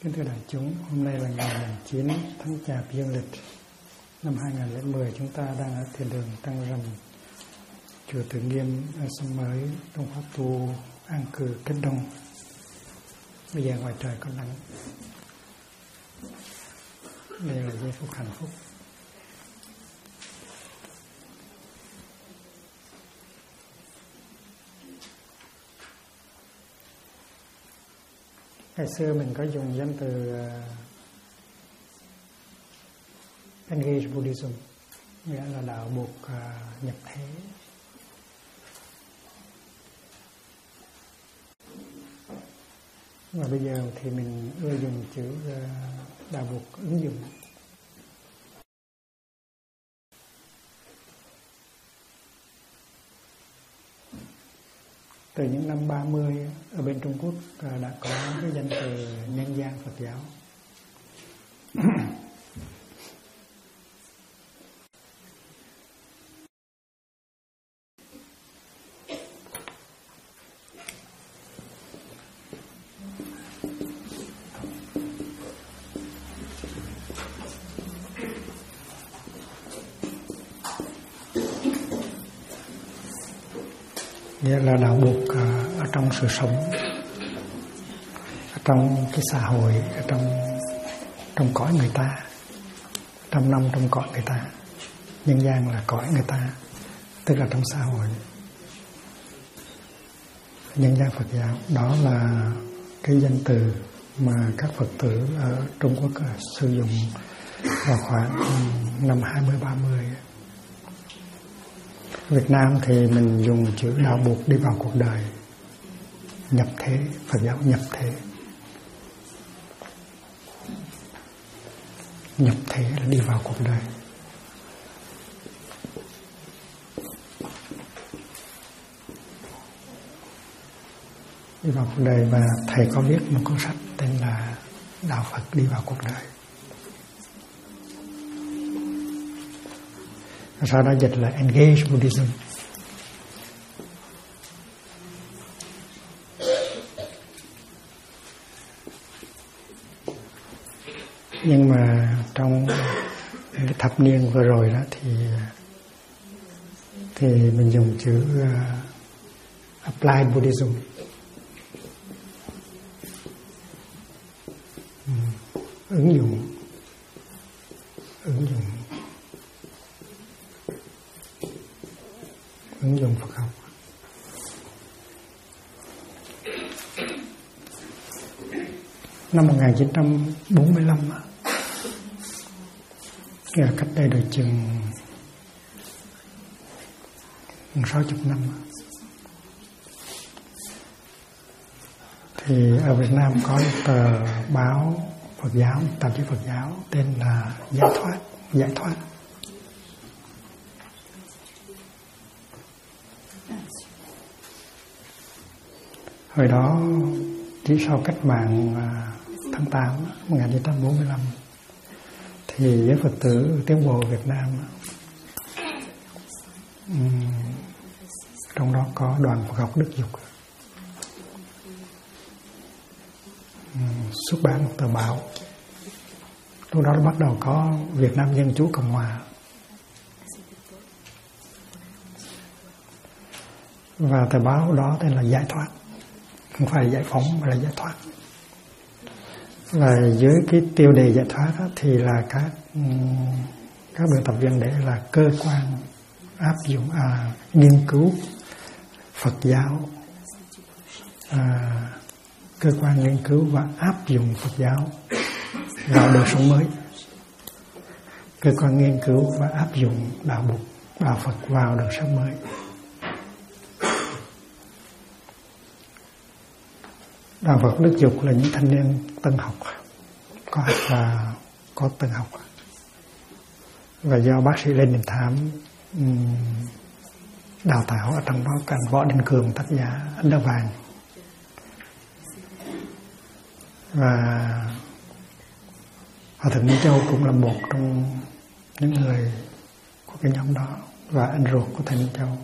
Kính thưa đại chúng, hôm nay là ngày 9 tháng Chạp dương lịch năm 2010. Chúng ta đang ở thiền đường Tăng Rầm, chùa Từ Nghiêm, xóm mới, trong khóa tu an cư Kết Đông. Bây giờ ngoài trời có nắng. Đây là giây phút hạnh phúc. Ngày xưa mình có dùng danh từ Engage Buddhism, nghĩa là đạo buộc nhập thế. Và bây giờ thì mình ưa dùng chữ đạo buộc ứng dụng. Từ những năm 30 ở bên Trung Quốc đã có cái danh từ nhân gian Phật giáo. Nghĩa là đạo buộc ở trong sự sống, ở trong cái xã hội, ở trong cõi người ta, trăm năm trong cõi người ta. Nhân gian là cõi người ta, tức là trong xã hội. Nhân gian Phật giáo, đó là cái danh từ mà các Phật tử ở Trung Quốc sử dụng vào khoảng năm 20-30. Việt Nam thì mình dùng chữ đạo buộc đi vào cuộc đời, nhập thế, Phật giáo nhập thế. Nhập thế là đi vào cuộc đời. Đi vào cuộc đời, và thầy có viết một cuốn sách tên là Đạo Phật đi vào cuộc đời. Sau đó dịch là Engage Buddhism. Nhưng mà trong cái thập niên vừa rồi đó thì mình dùng chữ Applied Buddhism. Ứng dụng Phật học. Năm 1945, nghĩa là cách đây được chừng 60 năm, thì ở Việt Nam có một tờ báo Phật giáo, tạp chí Phật giáo tên là Giải Thoát. Hồi đó, chỉ sau cách mạng tháng 8 1945, thì giới Phật tử Tiến Bộ Việt Nam, trong đó có đoàn Phật học Đức Dục, xuất bản một tờ báo. Lúc đó bắt đầu có Việt Nam Dân Chủ Cộng Hòa. Và tờ báo đó tên là Giải Thoát. Không phải giải phóng mà là giải thoát. Và dưới cái tiêu đề giải thoát đó, thì là các biên tập viên để là cơ quan áp dụng nghiên cứu Phật giáo, cơ quan nghiên cứu và áp dụng Phật giáo vào đời sống mới, cơ quan nghiên cứu và áp dụng đạo Phật vào đời sống mới. Đạo Phật Đức Dục là những thanh niên tân học, có học và có tân học. Và do bác sĩ Lê Đình Thám đào tạo, ở trong đó cần Võ Đình Cường, tác giả Ấn Đá Vàng. Và Hòa Thượng Minh Châu cũng là một trong những người của cái nhóm đó, và anh ruột của thầy Minh Châu.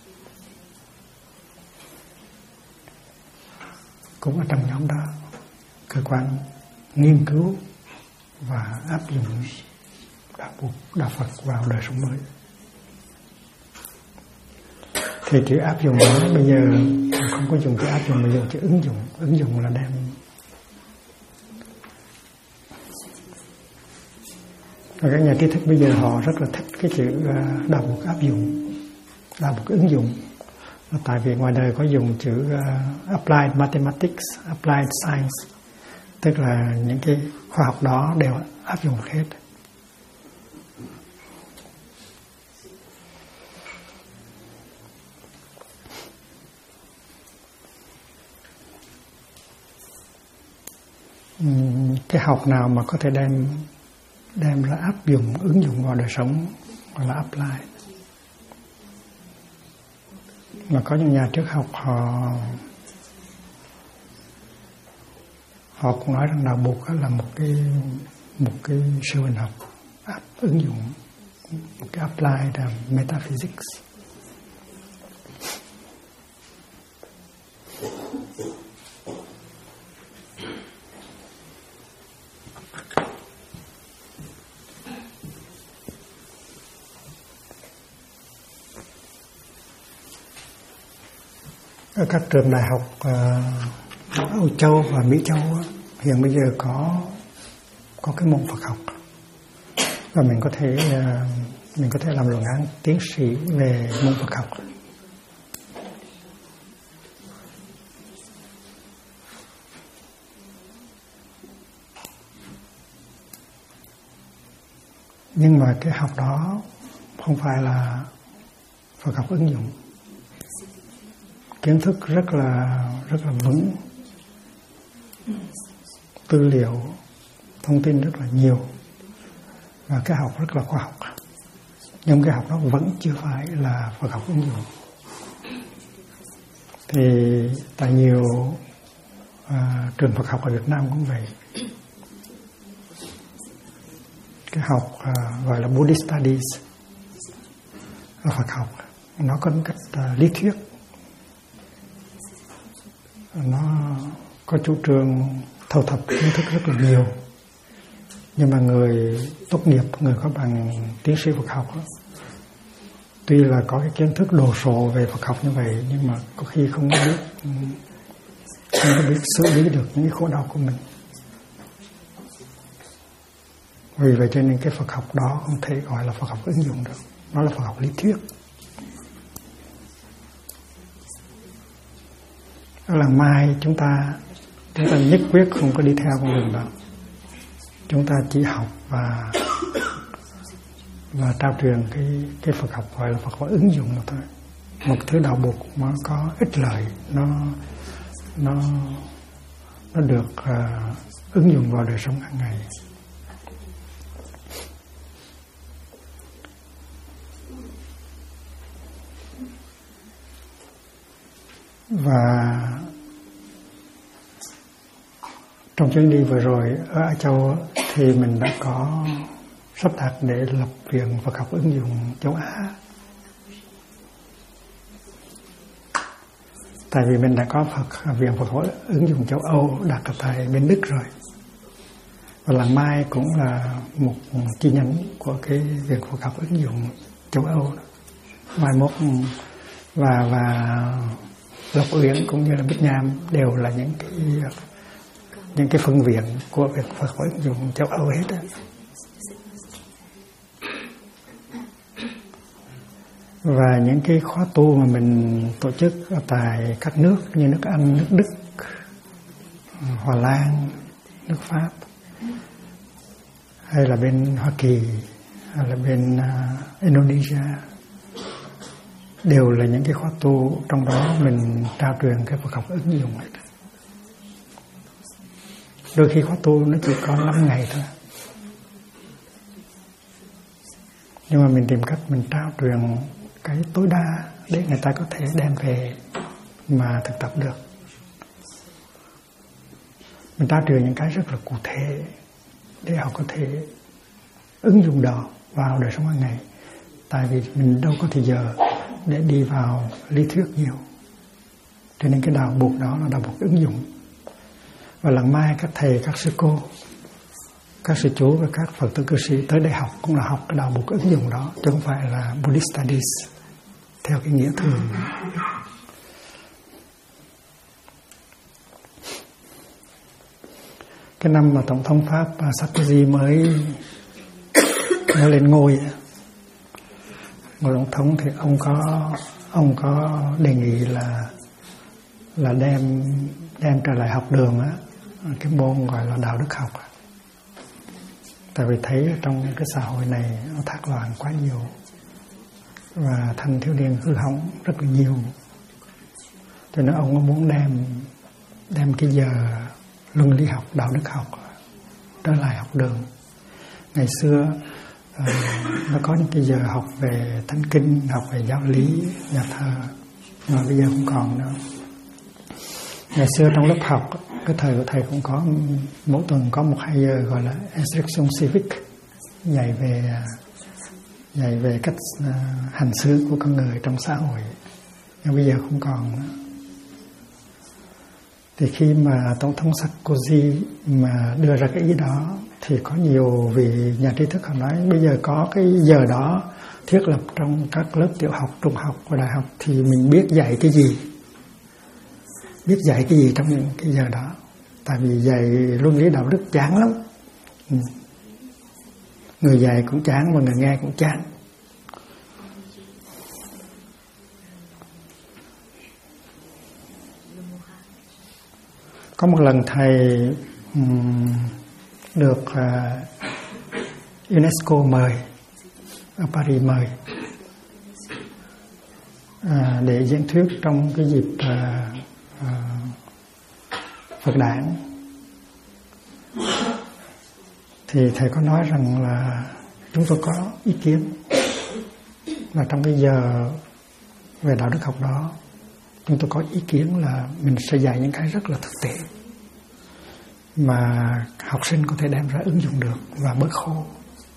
cũng ở trong nhóm đó. cơ quan nghiên cứu và áp dụng đạo Phật vào đời sống mới. Thì chữ áp dụng đó bây giờ không có dùng chữ áp dụng mà dùng chữ ứng dụng. Ứng dụng là đem. Và các nhà trí thức bây giờ họ rất là thích cái chữ đạo Phật áp dụng, đạo Phật ứng dụng. Tại vì ngoài đời có dùng chữ applied mathematics, applied science, tức là những cái khoa học đó đều áp dụng hết. Cái học nào mà có thể đem là áp dụng, ứng dụng vào đời sống gọi là apply. Mà có những nhà triết học họ cũng nói rằng đạo Bụt là một cái siêu hình học ứng dụng, một cái apply là metaphysics. Ở các trường đại học Âu Châu và Mỹ Châu hiện bây giờ có cái môn Phật học, và mình có thể làm luận án tiến sĩ về môn Phật học. Nhưng mà cái học đó không phải là Phật học ứng dụng. Kiến thức rất là vững, tư liệu, thông tin rất là nhiều, và cái học rất là khoa học. Nhưng cái học đó vẫn chưa phải là Phật học ứng dụng. Thì tại nhiều trường Phật học ở Việt Nam cũng vậy. Cái học gọi là Buddhist Studies là Phật học, nó có cách lý thuyết. Nó có chủ trương thâu thập kiến thức rất là nhiều. Nhưng mà người tốt nghiệp, người có bằng tiến sĩ Phật học đó, tuy là có cái kiến thức đồ sộ về Phật học như vậy, nhưng mà có khi không có biết xử lý được những khổ đau của mình. Vì vậy cho nên cái Phật học đó không thể gọi là Phật học ứng dụng được. Nó là Phật học lý thuyết. Ở làng Mai chúng ta nhất quyết không có đi theo con đường đó. Chúng ta chỉ học và trao truyền cái Phật học gọi là Phật học ứng dụng thôi. Một thứ đạo Bụt mà có ích lợi, nó được ứng dụng vào đời sống hàng ngày. Và trong chuyến đi vừa rồi ở Á Châu thì mình đã có sắp đặt để lập viện Phật học ứng dụng châu Á. Tại vì mình đã có viện Phật học ứng dụng châu Âu đặt ở tại bên Đức rồi. Và làng Mai cũng là một chi nhánh của cái viện Phật học ứng dụng châu Âu. Mai mốt và Lộc Uyển cũng như là Bích Nham đều là những cái phân viện của việc Phật học ứng dụng châu Âu hết á. Và những cái khóa tu mà mình tổ chức ở tại các nước như nước Anh, nước Đức, Hòa Lan, nước Pháp, hay là bên Hoa Kỳ, hay là bên Indonesia, đều là những cái khóa tu trong đó mình trao truyền cái Phật học ứng dụng hết. Đôi khi khóa tu nó chỉ có 5 ngày thôi, nhưng mà mình tìm cách mình trao truyền cái tối đa để người ta có thể đem về mà thực tập được. Mình trao truyền những cái rất là cụ thể để họ có thể ứng dụng đó vào đời sống hàng ngày. Tại vì mình đâu có thời giờ để đi vào lý thuyết nhiều, cho nên cái đạo Bụt đó là đạo Bụt ứng dụng. Và lần mai các thầy, các sư cô, các sư chú và các Phật tử cư sĩ tới đây học cũng là học cái đạo Bụt ứng dụng đó, chứ không phải là Buddhist Studies theo cái nghĩa thường. Cái năm mà Tổng thống Pháp Sarkozy mới lên ngôi tổng thống thì ông có đề nghị là đem trở lại học đường á, cái môn gọi là đạo đức học. Tại vì thấy trong cái xã hội này nó thác loạn quá nhiều và thanh thiếu niên hư hỏng rất là nhiều, cho nên ông có muốn đem cái giờ luân lý học, đạo đức học trở lại học đường. Ngày xưa nó có những cái giờ học về thánh kinh, học về giáo lý, nhà thờ, mà bây giờ không còn nữa. Ngày xưa trong lớp học, cái thời của thầy cũng có mỗi tuần có 1-2 giờ gọi là instruction civic, dạy về cách hành xử của con người trong xã hội. Nhưng bây giờ không còn nữa. Thì khi mà Tổng thống Sarkozy mà đưa ra cái ý đó thì có nhiều vị nhà trí thức họ nói bây giờ có cái giờ đó thiết lập trong các lớp tiểu học, trung học và đại học thì mình biết dạy cái gì, biết dạy cái gì trong những cái giờ đó. Tại vì dạy luân lý đạo đức chán lắm, người dạy cũng chán mà người nghe cũng chán. Có một lần thầy được UNESCO mời, ở Paris mời để diễn thuyết trong cái dịp Phật đản. Thì thầy có nói rằng là chúng tôi có ý kiến là trong cái giờ về đạo đức học đó, chúng tôi có ý kiến là mình sẽ dạy những cái rất là thực tế mà học sinh có thể đem ra ứng dụng được và bớt khô.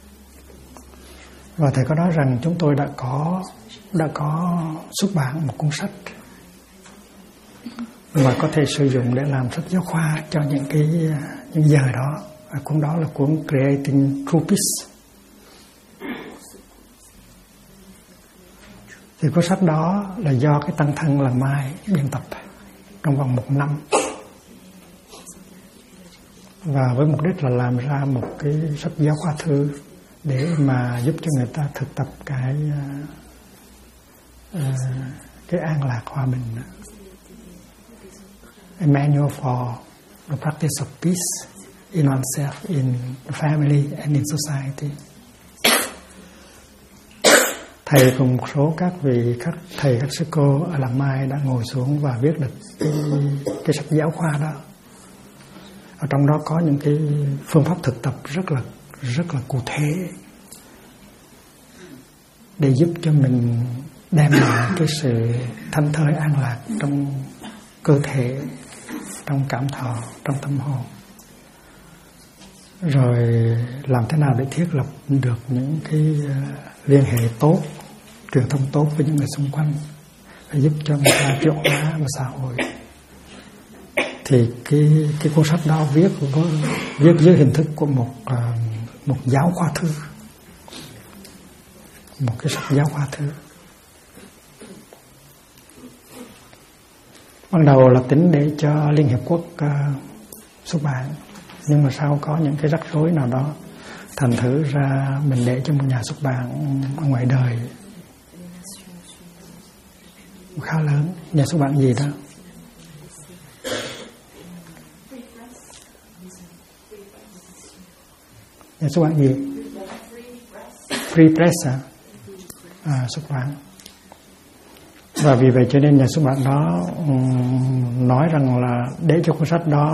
Và thầy có nói rằng chúng tôi đã có xuất bản một cuốn sách mà có thể sử dụng để làm sách giáo khoa cho những giờ đó. Cuốn đó là cuốn Creating True Peace. Thì cuốn sách đó là do cái tăng thân Làng Mai biên tập trong vòng 1 năm, và với mục đích là làm ra một cái sách giáo khoa thư để mà giúp cho người ta thực tập cái an lạc hòa bình. A manual for the practice of peace in oneself, in the family and in society. Thầy cùng một số các thầy, các sư cô ở Làng Mai đã ngồi xuống và viết được cái sách giáo khoa đó. Ở trong đó có những cái phương pháp thực tập rất là cụ thể để giúp cho mình đem lại cái sự thanh thơi an lạc trong cơ thể, trong cảm thọ, trong tâm hồn. Rồi làm thế nào để thiết lập được những cái liên hệ tốt, truyền thông tốt với những người xung quanh, để giúp cho người ta chuyển hóa vào xã hội. Thì cái cuốn sách đó viết dưới hình thức của một giáo khoa thư, một cái sách giáo khoa thư. Ban đầu là tính để cho Liên Hiệp Quốc xuất bản, nhưng mà sau có những cái rắc rối nào đó, thành thử ra mình để cho một nhà xuất bản ở ngoài đời khá lớn. Nhà xuất bản gì đó? Nhà xuất bản gì? Free Press xuất bản. Và vì vậy cho nên nhà xuất bản đó nói rằng là để cho cuốn sách đó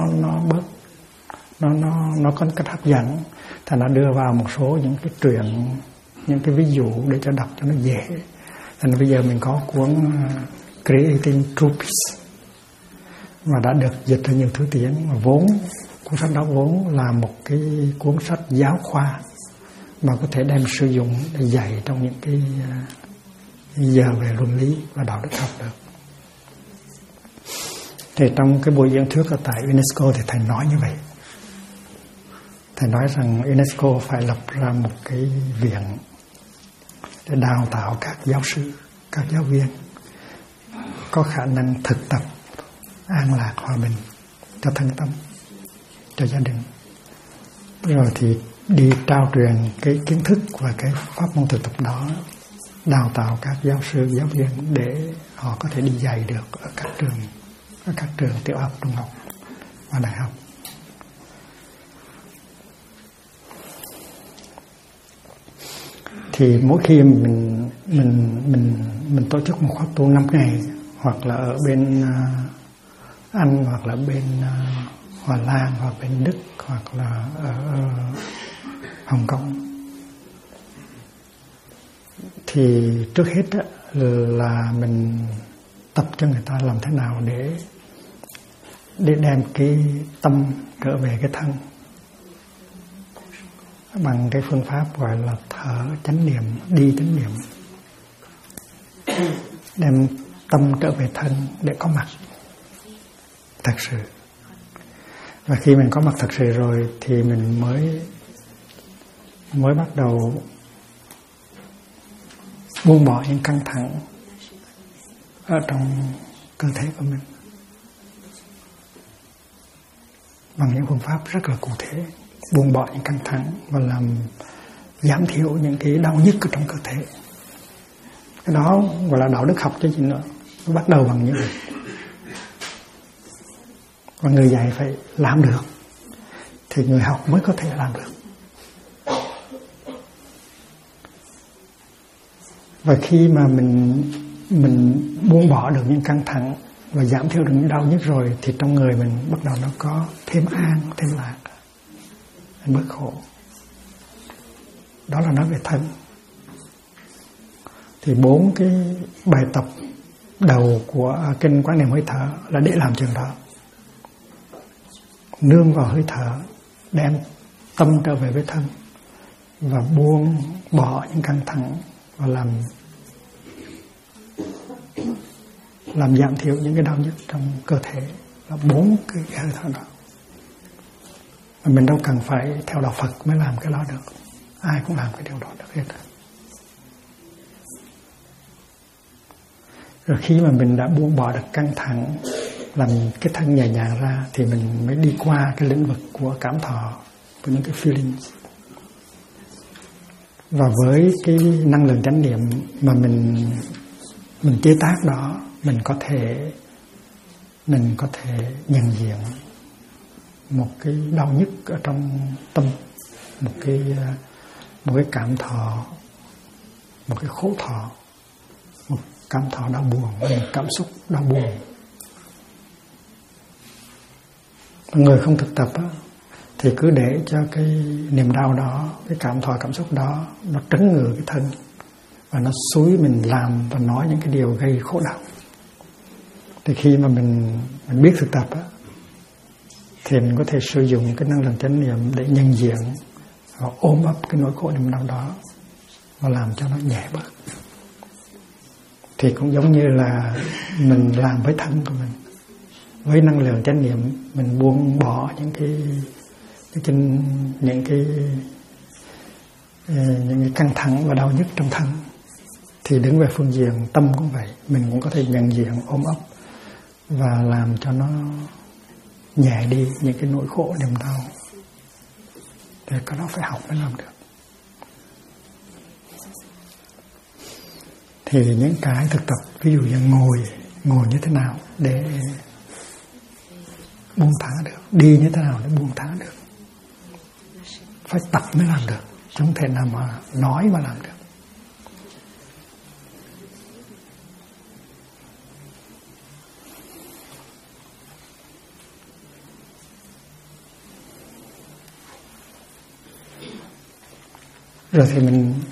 nó có cách hấp dẫn, thì nó đưa vào một số những cái truyện, những cái ví dụ để cho đọc cho nó dễ. Thành bây giờ mình có cuốn Creating True Peace và đã được dịch ra nhiều thứ tiếng, mà cuốn sách đó vốn là một cái cuốn sách giáo khoa mà có thể đem sử dụng để dạy trong những cái giờ về luân lý và đạo đức học được. Thì trong cái buổi diễn thuyết ở tại UNESCO thì thầy nói như vậy. Thầy nói rằng UNESCO phải lập ra một cái viện để đào tạo các giáo sư, các giáo viên có khả năng thực tập an lạc hòa bình cho thân tâm, cho gia đình. Rồi thì đi trao truyền cái kiến thức và cái pháp môn thực tập đó, đào tạo các giáo sư, giáo viên để họ có thể đi dạy được ở các trường tiểu học, trung học và đại học. Thì mỗi khi mình tổ chức một khóa tu 5 ngày, hoặc là ở bên Anh, hoặc là bên Hà Lan, hoặc bên Đức, hoặc là ở Hồng Kông, thì trước hết là mình tập cho người ta làm thế nào để đem cái tâm trở về cái thân bằng cái phương pháp gọi là thở chánh niệm, đi chánh niệm, đem tâm trở về thân để có mặt thật sự. Và khi mình có mặt thật sự rồi thì mình mới bắt đầu buông bỏ những căng thẳng ở trong cơ thể của mình bằng những phương pháp rất là cụ thể, buông bỏ những căng thẳng và làm giảm thiểu những cái đau nhức ở trong cơ thể. Cái đó gọi là đạo đức học chứ gì nữa. Nó bắt đầu bằng như vậy. Và người dạy phải làm được thì người học mới có thể làm được. Và khi mà mình buông bỏ được những căng thẳng và giảm thiểu được những đau nhức rồi thì trong người mình bắt đầu nó có thêm an, thêm lạc, mình bớt khổ. Đó là nói về thân. Thì 4 cái bài tập đầu của kinh Quán Niệm Hơi Thở là để làm chuyện đó. Nương vào hơi thở, đem tâm trở về với thân và buông bỏ những căng thẳng và làm giảm thiểu những cái đau nhức trong cơ thể. Là 4 cái hơi thở đó. Mà mình đâu cần phải theo đạo Phật mới làm cái đó được. Ai cũng làm cái điều đó được hết. Rồi khi mà mình đã buông bỏ được căng thẳng, làm cái thân nhẹ nhàng ra thì mình mới đi qua cái lĩnh vực của cảm thọ, của những cái feelings. Và với cái năng lượng chánh niệm mà mình chế tác đó, mình có thể nhận diện một cái đau nhức ở trong tâm, một cái cảm thọ, một cái khổ thọ, một cảm thọ đau buồn, một cảm xúc đau buồn. Người không thực tập thì cứ để cho cái niềm đau đó, cái cảm thọ cảm xúc đó nó trấn ngừa cái thân và nó xúi mình làm và nói những cái điều gây khổ đau. Thì khi mà mình biết thực tập thì mình có thể sử dụng cái năng lượng chánh niệm để nhận diện và ôm ấp cái nỗi khổ niềm đau đó và làm cho nó nhẹ bớt. Thì cũng giống như là mình làm với thân của mình, với năng lượng chánh niệm mình buông bỏ những cái căng thẳng và đau nhức trong thân. Thì đứng về phương diện tâm cũng vậy, mình cũng có thể nhận diện, ôm ấp và làm cho nó nhẹ đi những cái nỗi khổ niềm đau. Thì cái đó phải học mới làm được. Thì những cái thực tập, ví dụ như ngồi như thế nào để buông thả được, đi như thế nào để buông thả được, phải tập mới làm được, chứ không thể nào mà nói mà làm được. Rồi thì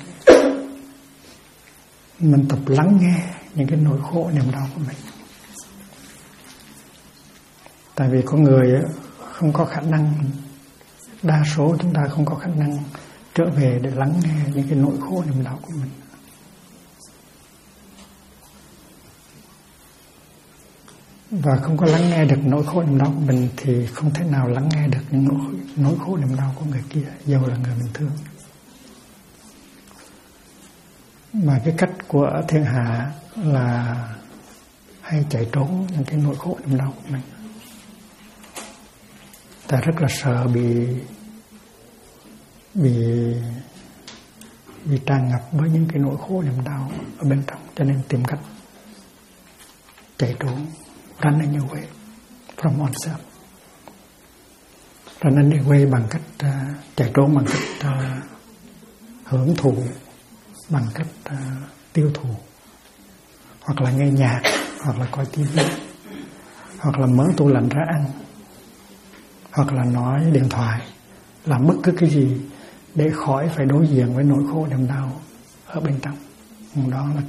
mình tập lắng nghe những cái nỗi khổ niềm đau của mình. Tại vì con người không có khả năng, đa số chúng ta không có khả năng trở về để lắng nghe những cái nỗi khổ niềm đau của mình. và không có lắng nghe được nỗi khổ niềm đau của mình thì không thể nào lắng nghe được những nỗi khổ niềm đau của người kia, dầu là người mình thương. Mà cái cách của thiên hạ là hay chạy trốn những cái nỗi khổ niềm đau của mình. Ta rất là sợ bị tràn ngập với những cái nỗi khổ niềm đau ở bên trong, cho nên tìm cách chạy trốn, running away from oneself. Running away bằng cách chạy trốn bằng cách hưởng thụ, bằng cách tiêu thụ, hoặc là nghe nhạc, hoặc là coi tivi, hoặc là mở tủ lạnh ra ăn, hoặc là nói điện thoại, làm bất cứ cái gì để khỏi phải đối diện với nỗi khổ niềm đau ở bên trong. Đó là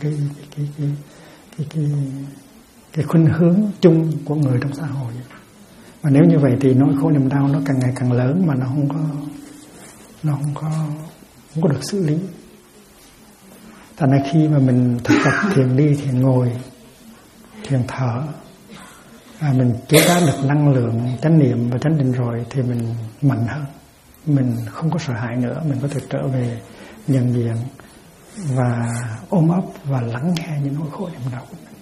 cái khuynh hướng chung của người trong xã hội. Mà nếu như vậy thì nỗi khổ niềm đau nó càng ngày càng lớn mà nó không có được xử lý. Tại nên khi mà mình thực tập thiền đi, thiền ngồi, thiền thở, mình chế ra được năng lượng chánh niệm và chánh định rồi thì mình mạnh hơn, mình không có sợ hãi nữa, mình có thể trở về nhận diện và ôm ấp và lắng nghe những nỗi khổ niềm đau của mình.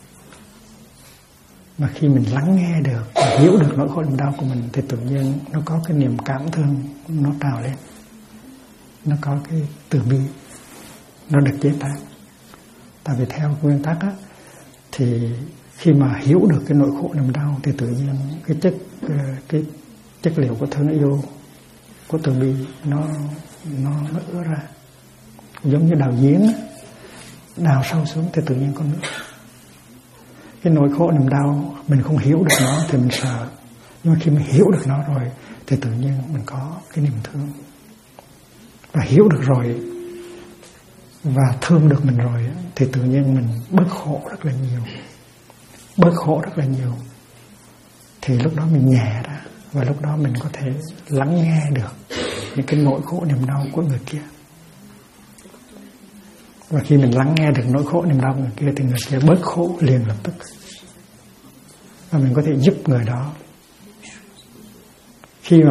Mà khi mình lắng nghe được và hiểu được nỗi khổ niềm đau của mình thì tự nhiên nó có cái niềm cảm thương nó trào lên, nó có cái từ bi nó được chế tác. Tại vì theo nguyên tắc á, thì khi mà hiểu được cái nỗi khổ niềm đau thì tự nhiên cái chất liệu của thương yêu, của từ bi nó ứa ra, giống như đào giếng á, đào sâu xuống thì tự nhiên có nước. Cái nỗi khổ niềm đau mình không hiểu được nó thì mình sợ, nhưng mà khi mình hiểu được nó rồi thì tự nhiên mình có cái niềm thương, và hiểu được rồi và thương được mình rồi thì tự nhiên mình bớt khổ rất là nhiều, thì lúc đó mình nhẹ ra, và lúc đó mình có thể lắng nghe được những cái nỗi khổ niềm đau của người kia. Và khi mình lắng nghe được nỗi khổ niềm đau của người kia thì người kia bớt khổ liền lập tức, và mình có thể giúp người đó. Khi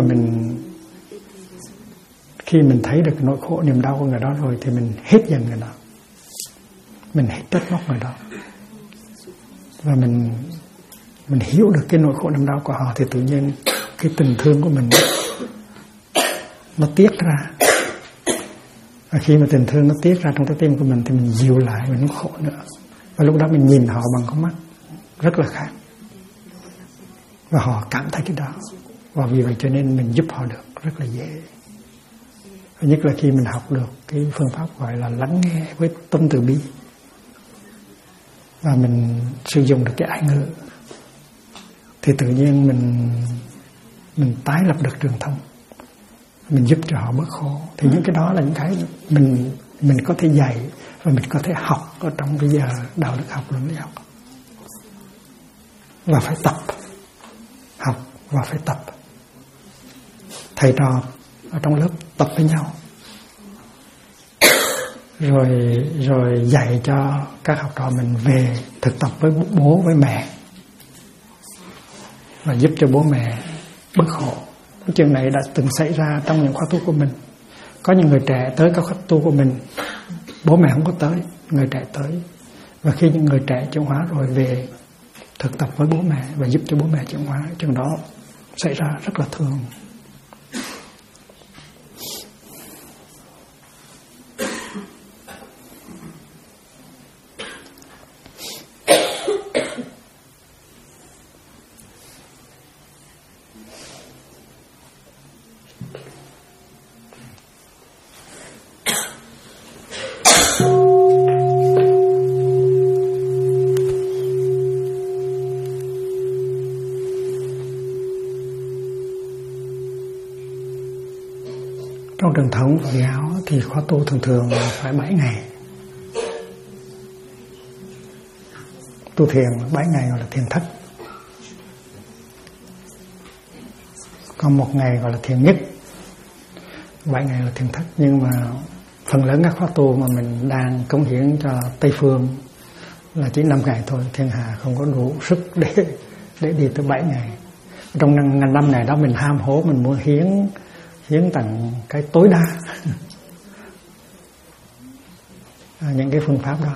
mình thấy được nỗi khổ niềm đau của người đó rồi thì mình hết giận người đó, mình hết trách móc người đó, và mình hiểu được cái nỗi khổ niềm đau của họ thì tự nhiên cái tình thương của mình nó tiết ra. Và khi mà tình thương nó tiết ra trong trái tim của mình thì mình dịu lại, mình không khổ nữa. Và lúc đó mình nhìn họ bằng con mắt rất là khác, và họ cảm thấy cái đó, và vì vậy cho nên mình giúp họ được rất là dễ. Và nhất là khi mình học được cái phương pháp gọi là lắng nghe với tâm từ bi, và mình sử dụng được cái ái ngữ, thì tự nhiên mình tái lập được trường thông, mình giúp cho họ bớt khổ. Thì những cái đó là những cái mình có thể dạy và mình có thể học ở trong bây giờ đạo đức học, luận lý học. Và phải tập, học và phải tập. Thầy trò ở trong lớp tập với nhau, rồi dạy cho các học trò mình về thực tập với bố với mẹ, và giúp cho bố mẹ bớt khổ. Cái chuyện này đã từng xảy ra trong những khóa tu của mình. Có những người trẻ tới các khóa tu của mình, bố mẹ không có tới, người trẻ tới. Và khi những người trẻ chuyển hóa rồi về thực tập với bố mẹ và giúp cho bố mẹ chuyển hóa, chuyện đó xảy ra rất là thường. Trong truyền thống Phật giáo thì khóa tu thường phải 7 ngày. Tu thiền 7 ngày gọi là thiền thất, còn 1 ngày gọi là thiền nhất, 7 ngày là thiền thất. Nhưng mà phần lớn các khóa tu mà mình đang cống hiến cho Tây Phương là chỉ 5 ngày thôi. Thiên hạ không có đủ sức để đi tới 7 ngày. Trong 5 ngày đó mình ham hố, mình muốn hiến tặng cái tối đa những cái phương pháp đó.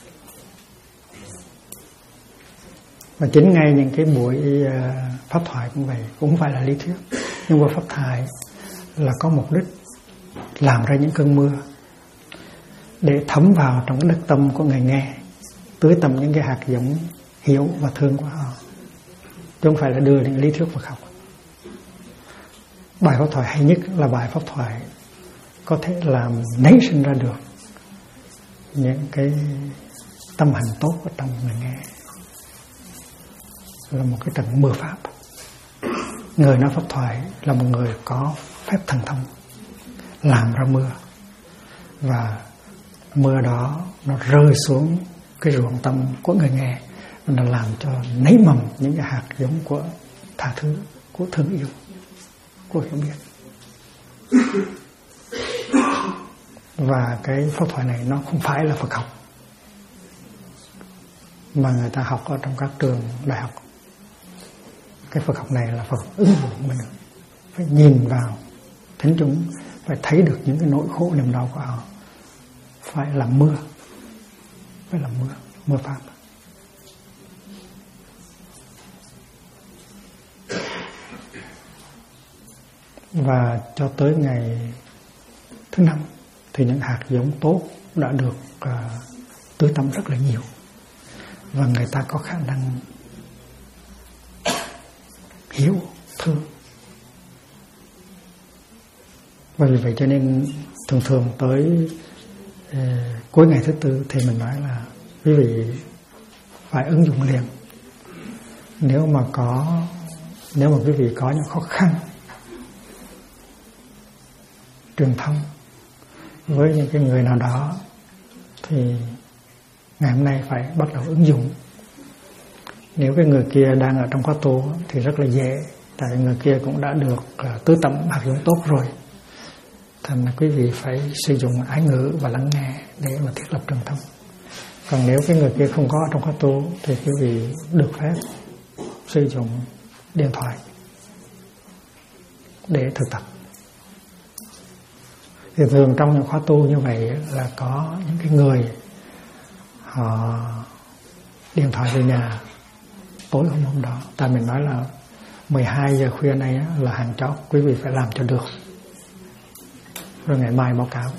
Và chính ngay những cái buổi pháp thoại cũng vậy, cũng không phải là lý thuyết, nhưng mà pháp thoại là có mục đích làm ra những cơn mưa để thấm vào trong cái đất tâm của người nghe, tưới tầm những cái hạt giống hiểu và thương của họ, chứ không phải là đưa những lý thuyết Phật học. Bài pháp thoại hay nhất là bài pháp thoại có thể làm nảy sinh ra được những cái tâm hành tốt ở trong người nghe, là một cái trận mưa pháp. Người nói pháp thoại là một người có phép thần thông làm ra mưa, và mưa đó nó rơi xuống cái ruộng tâm của người nghe, nó làm cho nảy mầm những cái hạt giống của tha thứ, của thương yêu, của hiểu biết. Và cái pháp thoại này nó không phải là Phật học mà người ta học ở trong các trường đại học. Cái Phật học này là Phật ứng dụng mình, phải nhìn vào thính chúng, phải thấy được những cái nỗi khổ niềm đau của họ, phải làm mưa, phải làm mưa pháp. Và cho tới ngày thứ 5 thì những hạt giống tốt đã được tưới tắm rất là nhiều, và người ta có khả năng hiểu, thương. Và vì vậy cho nên thường tới cuối ngày thứ 4 thì mình nói là quý vị phải ứng dụng liền. Nếu mà quý vị có những khó khăn truyền thông với những cái người nào đó thì ngày hôm nay phải bắt đầu ứng dụng. Nếu cái người kia đang ở trong khóa tu thì rất là dễ, tại người kia cũng đã được tưới tẩm hạt giống tốt rồi. Thành quý vị phải sử dụng ái ngữ và lắng nghe để mà thiết lập truyền thông. Còn nếu cái người kia không có trong khóa tu thì quý vị được phép sử dụng điện thoại để thực tập. Thì thường trong những khóa tu như vậy là có những cái người họ điện thoại về nhà tối hôm đó. Ta mình nói là 12 giờ khuya nay là hàng chót, quý vị phải làm cho được, rồi ngày mai báo cáo.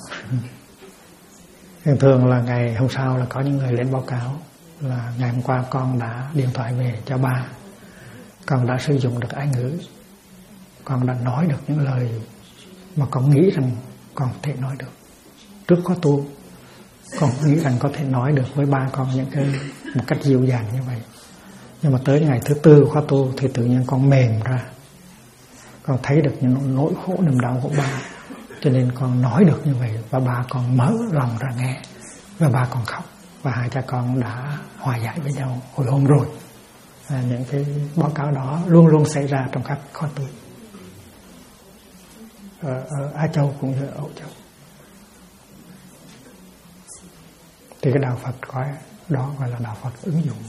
Thường là ngày hôm sau là có những người lên báo cáo là ngày hôm qua con đã điện thoại về cho ba, con đã sử dụng được ái ngữ, con đã nói được những lời mà con nghĩ rằng con có thể nói được. Trước khóa tu con nghĩ rằng có thể nói được với ba con những cái một cách dịu dàng như vậy, nhưng mà tới ngày thứ 4 khóa tu thì tự nhiên con mềm ra, con thấy được những nỗi khổ niềm đau của ba, cho nên con nói được như vậy, và ba con mở lòng ra nghe, và ba con khóc, và hai cha con đã hòa giải với nhau hồi hôm rồi. Những cái báo cáo đó luôn luôn xảy ra trong các khóa tu ở Á Châu cũng như ở Âu Châu. Thì cái đạo Phật có đó gọi là đạo Phật ứng dụng.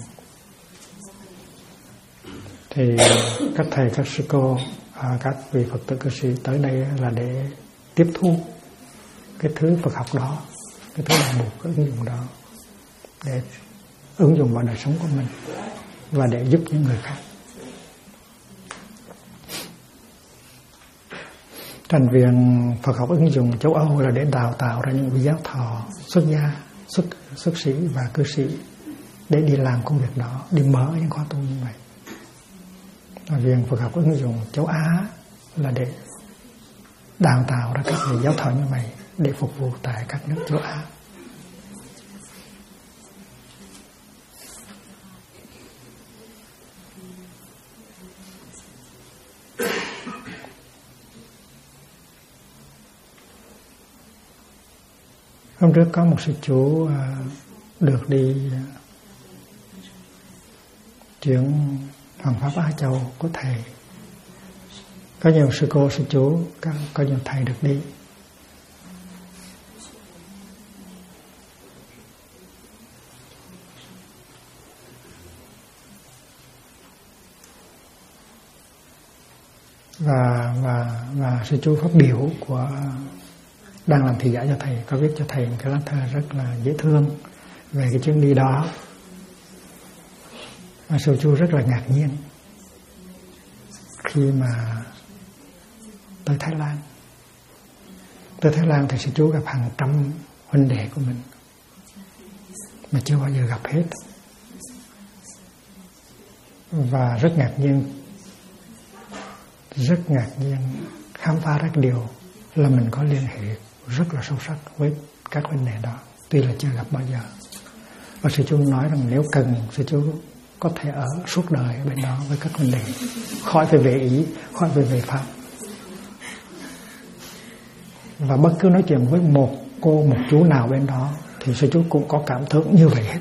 Thì các thầy, các sư cô, các vị Phật tử cư sĩ tới đây là để tiếp thu cái thứ Phật học đó, cái thứ đạo buộc, cái ứng dụng đó, để ứng dụng vào đời sống của mình và để giúp những người khác. Thành viện Phật học ứng dụng châu Âu là để đào tạo ra những vị giáo thọ xuất gia, xuất sĩ và cư sĩ để đi làm công việc đó, đi mở những khóa tu như vậy. Và viện Phật học ứng dụng châu Á là để đào tạo ra các vị giáo thọ như vậy để phục vụ tại các nước châu Á. Hôm trước có một sư chú được đi chuyển Hoàng Pháp Á Châu của thầy. Có nhiều sư cô, sư chú, có nhiều thầy được đi. Và sư chú phát biểu của đang làm thị giả cho thầy có viết cho thầy một cái lá thơ rất là dễ thương về cái chuyến đi đó. Và sư chú rất là ngạc nhiên khi mà tới Thái Lan. Tới Thái Lan thì sư chú gặp hàng trăm huynh đệ của mình mà chưa bao giờ gặp hết. Và rất ngạc nhiên khám phá ra điều là mình có liên hệ rất là sâu sắc với các huynh đệ đó, tuy là chưa gặp bao giờ. Và sư chú nói rằng nếu cần, sư chú có thể ở suốt đời ở bên đó với các huynh đệ, khỏi phải về Ý, khỏi phải về Pháp. Và bất cứ nói chuyện với một cô, một chú nào bên đó thì sư chú cũng có cảm tưởng như vậy hết.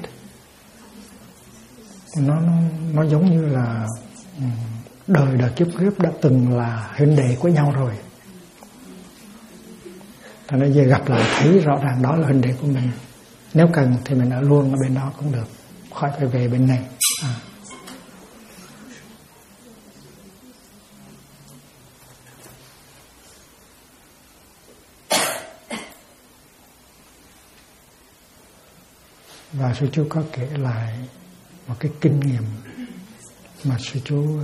Nó giống như là đời kiếp đã từng là huynh đệ của nhau rồi. Thành ra giờ gặp lại thấy rõ ràng đó là huynh đệ của mình. Nếu cần thì mình ở luôn ở bên đó cũng được, khỏi phải về bên này. Và sư chú có kể lại một cái kinh nghiệm mà sư chú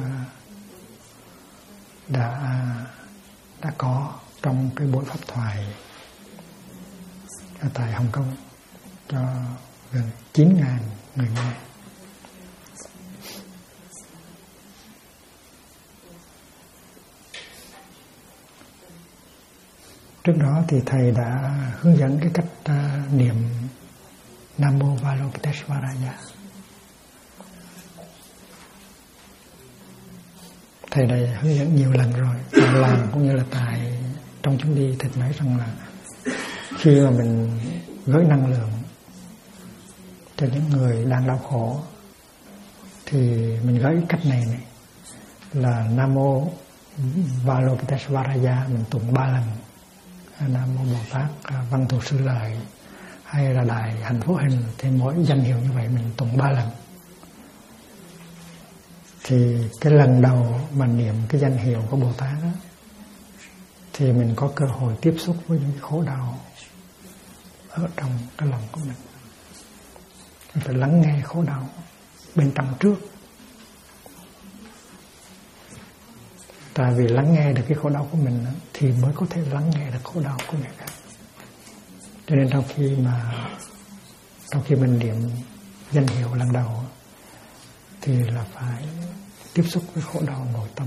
đã có trong cái buổi pháp thoại ở tại Hồng Kông cho gần 9.000 người nghe. Trước đó thì thầy đã hướng dẫn cái cách niệm Nam Mô Avalokiteshvaraya. Thầy đã hướng dẫn nhiều lần rồi, tại làng cũng như là tại trong chuyến đi. Thầy nói rằng là khi mà mình gửi năng lượng cho những người đang đau khổ thì mình gửi cách này là Nam Mô Avalokiteshvaraya, mình tụng 3 lần. Nam Mô Bồ Tát Văn Thù Sư Lợi hay là Đại Hạnh Phúc Hình, thì mỗi danh hiệu như vậy mình tụng 3 lần. Thì cái lần đầu mà niệm cái danh hiệu của Bồ Tát đó, thì mình có cơ hội tiếp xúc với những cái khổ đau ở trong cái lòng của mình. Mình phải lắng nghe khổ đau bên trong trước. Tại vì lắng nghe được cái khổ đau của mình thì mới có thể lắng nghe được khổ đau của người khác. Cho nên trong khi mình niệm danh hiệu lần đầu thì là phải tiếp xúc với khổ đau nội tâm.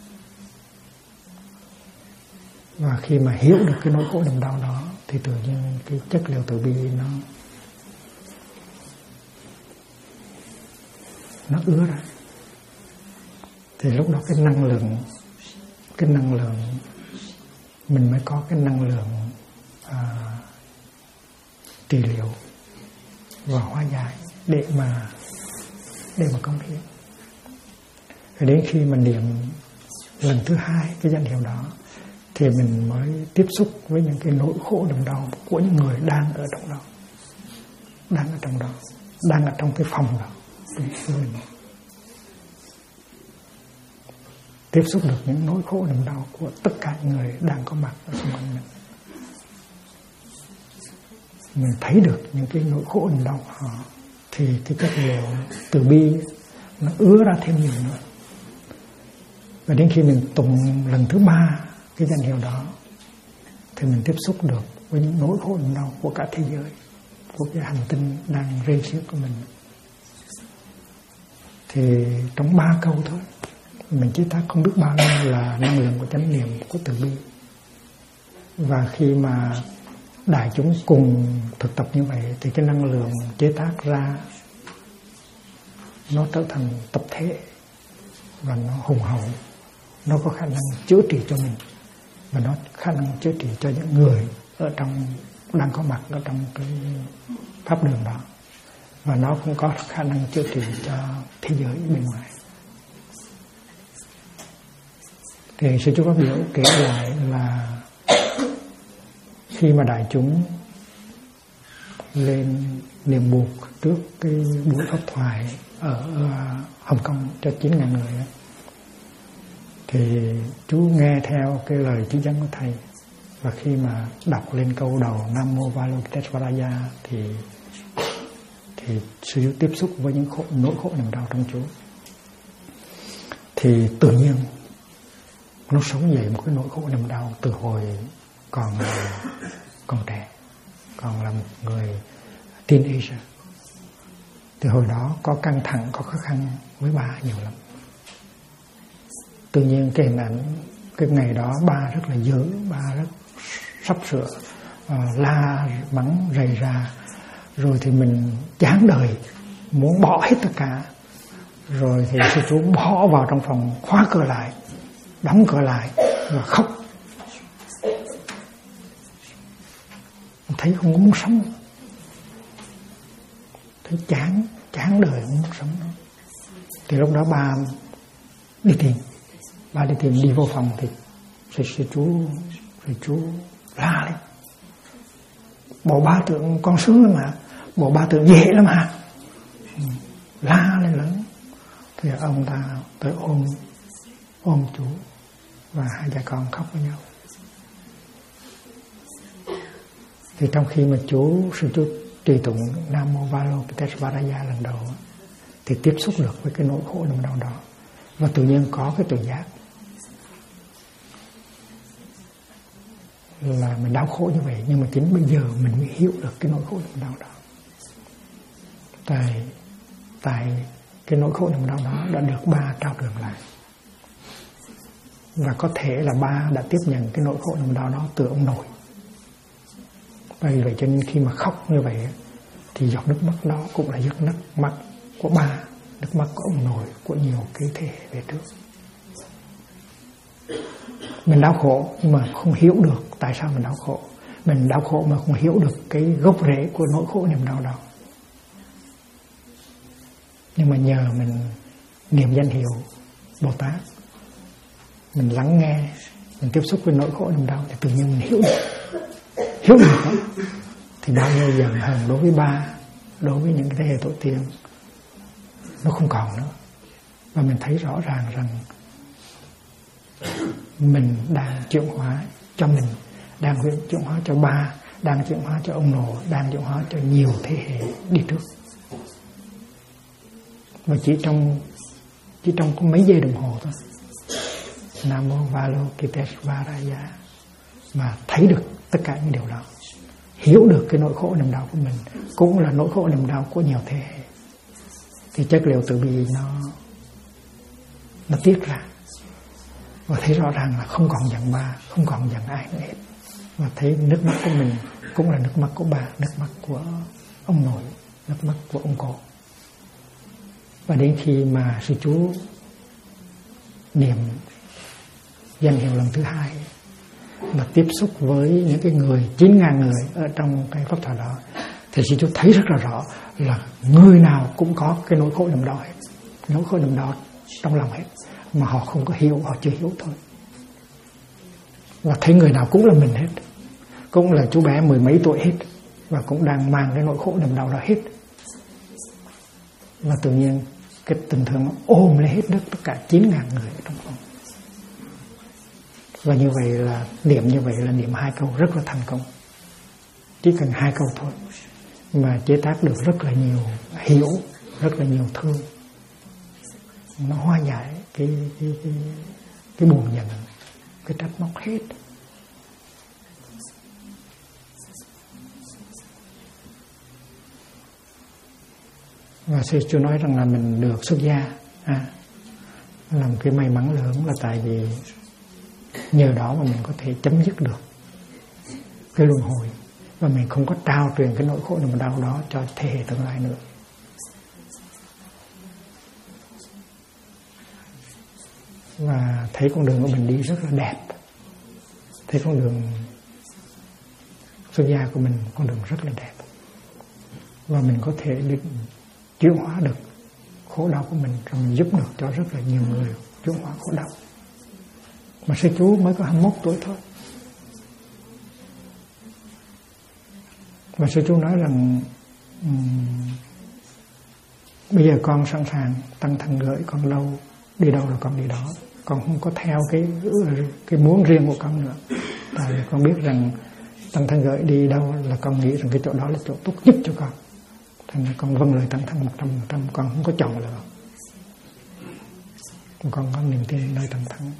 Và khi mà hiểu được cái nỗi khổ niềm đau đó thì tự nhiên cái chất liệu từ bi nó ứa ra. Thì lúc đó cái năng lượng mình mới có cái năng lượng trị liệu và hóa giải để mà công hiến. Rồi đến khi mà niệm lần thứ 2 cái danh hiệu đó thì mình mới tiếp xúc với những cái nỗi khổ niềm đau của những người đang ở trong đó, đang ở trong cái phòng đó. Mình tiếp xúc được những nỗi khổ niềm đau của tất cả những người đang có mặt ở xung quanh mình. Mình thấy được những cái nỗi khổ niềm đau của họ thì cái chất liệu từ bi nó ứa ra thêm nhiều nữa. Và đến khi mình tụng lần thứ 3 cái danh hiệu đó thì mình tiếp xúc được với những nỗi khổ niềm đau của cả thế giới, của cái hành tinh đang rơi xiết của mình. Thì trong 3 câu thôi mình chế tác không biết bao nhiêu là năng lượng của chánh niệm, của từ bi. Và khi mà đại chúng cùng thực tập như vậy thì cái năng lượng chế tác ra nó trở thành tập thể và nó hùng hậu, nó có khả năng chữa trị cho mình và nó khả năng chữa trị cho những người ở trong đang có mặt ở trong cái pháp đường đó, và nó cũng có khả năng chữa trị cho thế giới bên ngoài. Thì sư chú Pháp Biểu kể lại là khi mà đại chúng lên niệm buộc trước cái buổi pháp thoại ở Hồng Kông cho 9.000 người ấy, Thì chú nghe theo cái lời chỉ dẫn của thầy, và khi mà đọc lên câu đầu Nam Mô Avalokiteshvaraya thì sư tiếp xúc với những nỗi khổ niềm đau trong chú, thì tự nhiên nó sống dậy một cái nỗi khổ niềm đau từ hồi còn trẻ, còn là một người teenager. Từ hồi đó có căng thẳng, có khó khăn với ba nhiều lắm. Tự nhiên cái hình ảnh cái ngày đó ba rất là dữ, ba rất sắp sửa la mắng rầy ra, rồi thì mình chán đời, muốn bỏ hết tất cả. Rồi thì sư chú bỏ vào trong phòng, khóa cửa lại, đóng cửa lại và khóc. Thấy không muốn sống, thấy chán đời, không muốn sống nữa. Thì lúc đó ba đi tìm, đi vô phòng thì sư chú la lên: bộ ba tưởng con sướng lắm mà, bộ ba tưởng dễ lắm mà. La lên lớn. Thì ông ta tới ôm chú, và hai cha con khóc với nhau. Thì trong khi mà sư chú trì tụng Nam Mô Avalokiteshvaraya lần đầu, thì tiếp xúc được với cái nỗi khổ niềm đau đó, và tự nhiên có cái tự giác là mình đau khổ như vậy, nhưng mà chính bây giờ mình mới hiểu được cái nỗi khổ niềm đau đó. Tại cái nỗi khổ niềm đau đó đã được ba trao truyền lại, và có thể là ba đã tiếp nhận cái nỗi khổ niềm đau đó từ ông nội. Vì vậy cho nên khi mà khóc như vậy thì giọt nước mắt đó cũng là giọt nước mắt của ba, nước mắt của ông nội, của nhiều cái thế hệ về trước. Mình đau khổ nhưng mà không hiểu được tại sao mình đau khổ. Mình đau khổ mà không hiểu được cái gốc rễ của nỗi khổ niềm đau đó. Nhưng mà nhờ mình niệm danh hiệu Bồ Tát, mình lắng nghe, mình tiếp xúc với nỗi khổ niềm đau, thì tự nhiên mình hiểu được đó. Thì bao nhiêu giận hờn đối với ba, đối với những cái thế hệ tổ tiên, nó không còn nữa. Và mình thấy rõ ràng rằng mình đang chuyển hóa cho mình, đang chuyển hóa cho ba, đang chuyển hóa cho ông nội, đang chuyển hóa cho nhiều thế hệ đi trước. Và chỉ trong có mấy giây đồng hồ thôi, Nam Mô Avalokiteshvaraya, mà thấy được tất cả những điều đó, hiểu được cái nỗi khổ niềm đau của mình, cũng là nỗi khổ niềm đau của nhiều thế hệ, thì chất liệu từ bi nó tiết ra, và thấy rõ ràng là không còn giận ba, không còn giận ai nữa hết, và thấy nước mắt của mình cũng là nước mắt của ba, nước mắt của ông nội, nước mắt của ông cố. Và đến khi mà sư chú niệm danh hiệu lần thứ hai, mà tiếp xúc với những cái người 9.000 người ở trong cái pháp thoại đó, thì sư chú thấy rất là rõ là người nào cũng có cái nỗi khổ niềm đau hết, nỗi khổ niềm đau trong lòng hết, mà họ không có hiểu, họ chưa hiểu thôi. Và thấy người nào cũng là mình hết, cũng là chú bé 10 mấy tuổi hết, và cũng đang mang cái nỗi khổ niềm đau đó hết. Và tự nhiên cái tình thương nó ôm lấy hết tất cả 9.000 người ở trong phòng. Và như vậy là niệm 2 câu rất là thành công. Chỉ cần 2 câu thôi mà chế tác được rất là nhiều hiểu, rất là nhiều thương. Nó hóa giải cái buồn giận, cái trách móc hết. Và sư chú nói rằng là mình được xuất gia là một cái may mắn lớn, là tại vì nhờ đó mà mình có thể chấm dứt được cái luân hồi, và mình không có trao truyền cái nỗi khổ niềm đau đó cho thế hệ tương lai nữa. Và thấy con đường của mình đi rất là đẹp, thấy con đường xuất gia của mình con đường rất là đẹp, và mình có thể chuyển hóa được khổ đau của mình, rồi mình giúp được cho rất là nhiều người chuyển hóa khổ đau. Mà sư chú mới có 21 tuổi thôi. Và sư chú nói rằng bây giờ con sẵn sàng tăng thân gửi con lâu, đi đâu là con đi đó, con không có theo cái muốn riêng của con nữa. Tại vì con biết rằng Tăng Thân gợi đi đâu là con nghĩ rằng cái chỗ đó là chỗ tốt nhất cho con. Thành ra con vâng lời Tăng Thân 100%, con không có chọn lựa. Con có niềm tin nơi Tăng Thân.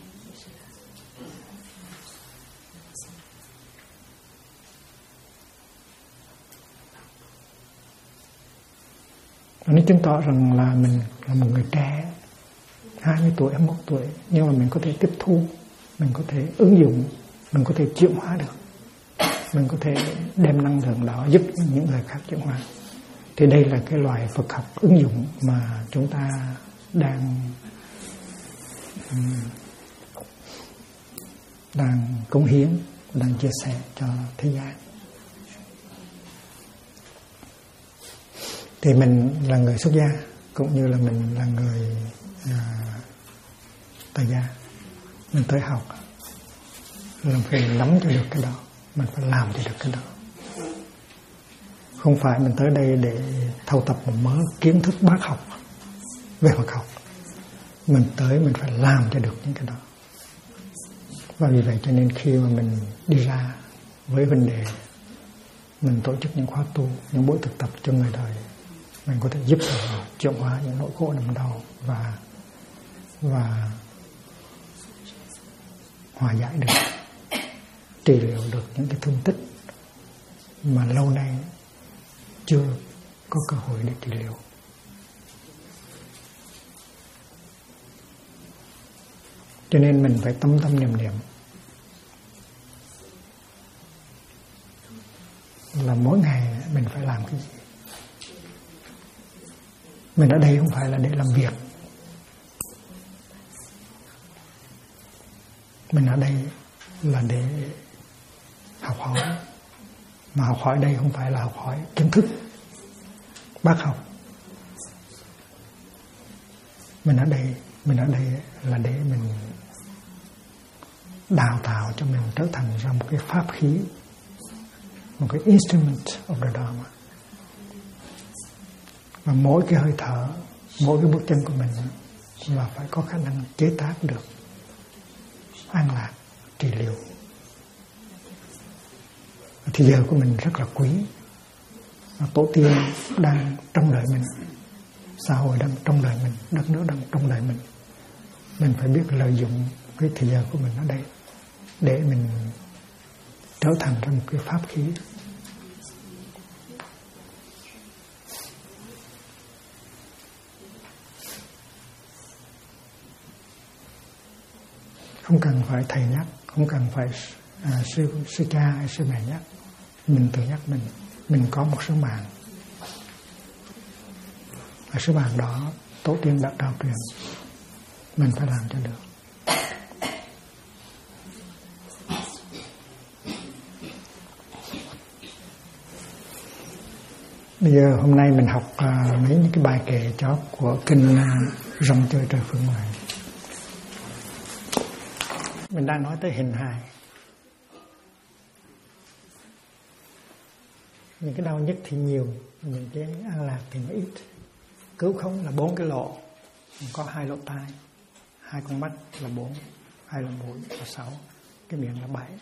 Nó chứng tỏ rằng là mình là một người trẻ 20 tuổi, 21 tuổi, nhưng mà mình có thể tiếp thu, mình có thể ứng dụng, mình có thể chuyển hóa được, mình có thể đem năng lượng đó giúp những người khác chuyển hóa. Thì đây là cái loại Phật học ứng dụng mà chúng ta đang cống hiến, đang chia sẻ cho thế gian. Thì mình là người xuất gia, cũng như là mình là người tại gia, mình tới học là phải nắm cho được cái đó, mình phải làm cho được cái đó. Không phải mình tới đây để thâu tập một mớ kiến thức bác học về Phật học. Mình tới mình phải làm cho được những cái đó. Và vì vậy cho nên khi mà mình đi ra với vấn đề mình tổ chức những khóa tu, những buổi thực tập cho người đời, mình có thể giúp họ chuyển hóa những nỗi khổ niềm đau và hòa giải được, trị liệu được những cái thương tích mà lâu nay chưa có cơ hội để trị liệu. Cho nên mình phải tâm tâm niệm niệm là mỗi ngày mình phải làm cái gì. Mình ở đây không phải là để làm việc. Mình ở đây là để học hỏi. Mà học hỏi đây không phải là học hỏi kiến thức bác học. Mình ở đây là để mình đào tạo cho mình trở thành ra một cái pháp khí, một cái instrument of the Dharma. Và mỗi cái hơi thở, mỗi cái bước chân của mình là phải có khả năng chế tác được an lạc, trị liệu. Thì giờ của mình rất là quý. Và tổ tiên đang trông đợi mình, xã hội đang trông đợi mình, đất nước đang trông đợi mình. Mình phải biết lợi dụng cái thời giờ của mình ở đây để mình trở thành ra một cái pháp khí. Không cần phải thầy nhắc, không cần phải sư cha hay sư mẹ nhắc. Mình tự nhắc mình có một sứ mạng. Và sứ mạng đó tổ tiên đã trao truyền, mình phải làm cho được. Bây giờ hôm nay mình học mấy những cái bài kệ chót của kinh Rong Chơi Trời Phương Ngoại. Mình đang nói tới hình hài. Những cái đau nhất thì nhiều, những cái an lạc thì nó ít. Cứu khống là 4 cái lỗ, có 2 lỗ tai, 2 con mắt là 4, 2 lỗ mũi là 6, cái miệng là 7,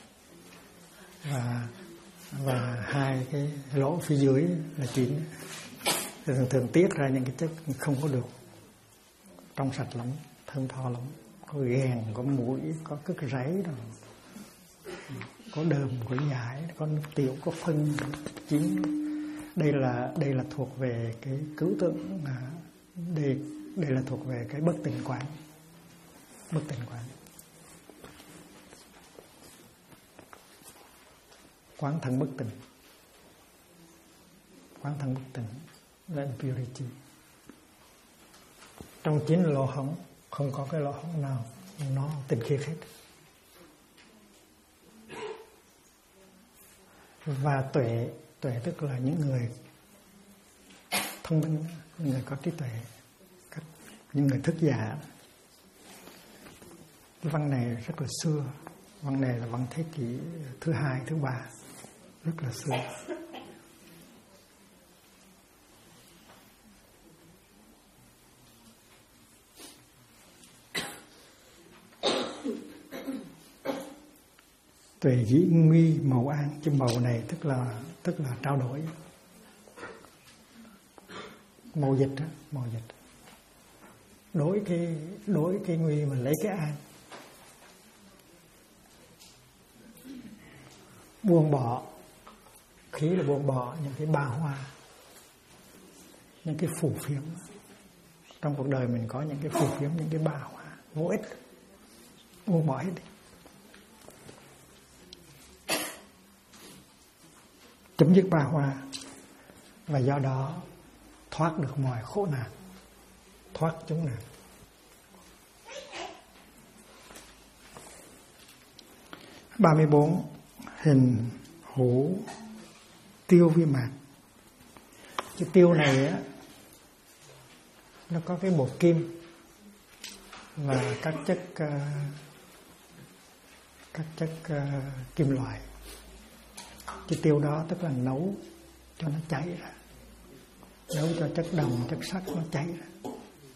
và 2 cái lỗ phía dưới là 9. Thường tiết ra những cái chất không có được trong sạch lắm, thơm tho lắm, có ghèn, có mũi, có cái ráy rồi, có đờm, có dải, có nước tiểu, có phân chín. Đây là thuộc về cái cứu tượng, đây là thuộc về cái bất tịnh quán. Bất tịnh quán, quán thân bất tịnh, quán thân bất tịnh là impurity. Trong 9 lỗ hổng không có cái lỗ hổng nào nó tinh khiết hết. Và tuệ tức là những người thông minh, những người có trí tuệ, những người thức giả. Cái văn này rất là xưa, văn này là văn thế kỷ thứ 2, thứ 3, rất là xưa. Tuệ dĩ nguy màu an, chứ màu này tức là trao đổi. Màu dịch đó, màu dịch. Đối cái nguy mình lấy cái an. Buông bỏ, khí là buông bỏ những cái ba hoa, những cái phù phiếm. Trong cuộc đời mình có những cái phù phiếm, những cái ba hoa vô ích, buông bỏ hết đi. Chấm dứt ba hoa, và do đó thoát được mọi khổ nạn, thoát chúng nạn. Ba mươi 34. Hình hữu tiêu vi mạc. Cái tiêu này á, nó có cái bột kim và các chất kim loại. Cái tiêu đó tức là nấu cho nó cháy ra, nấu cho chất đồng, chất sắt nó cháy ra.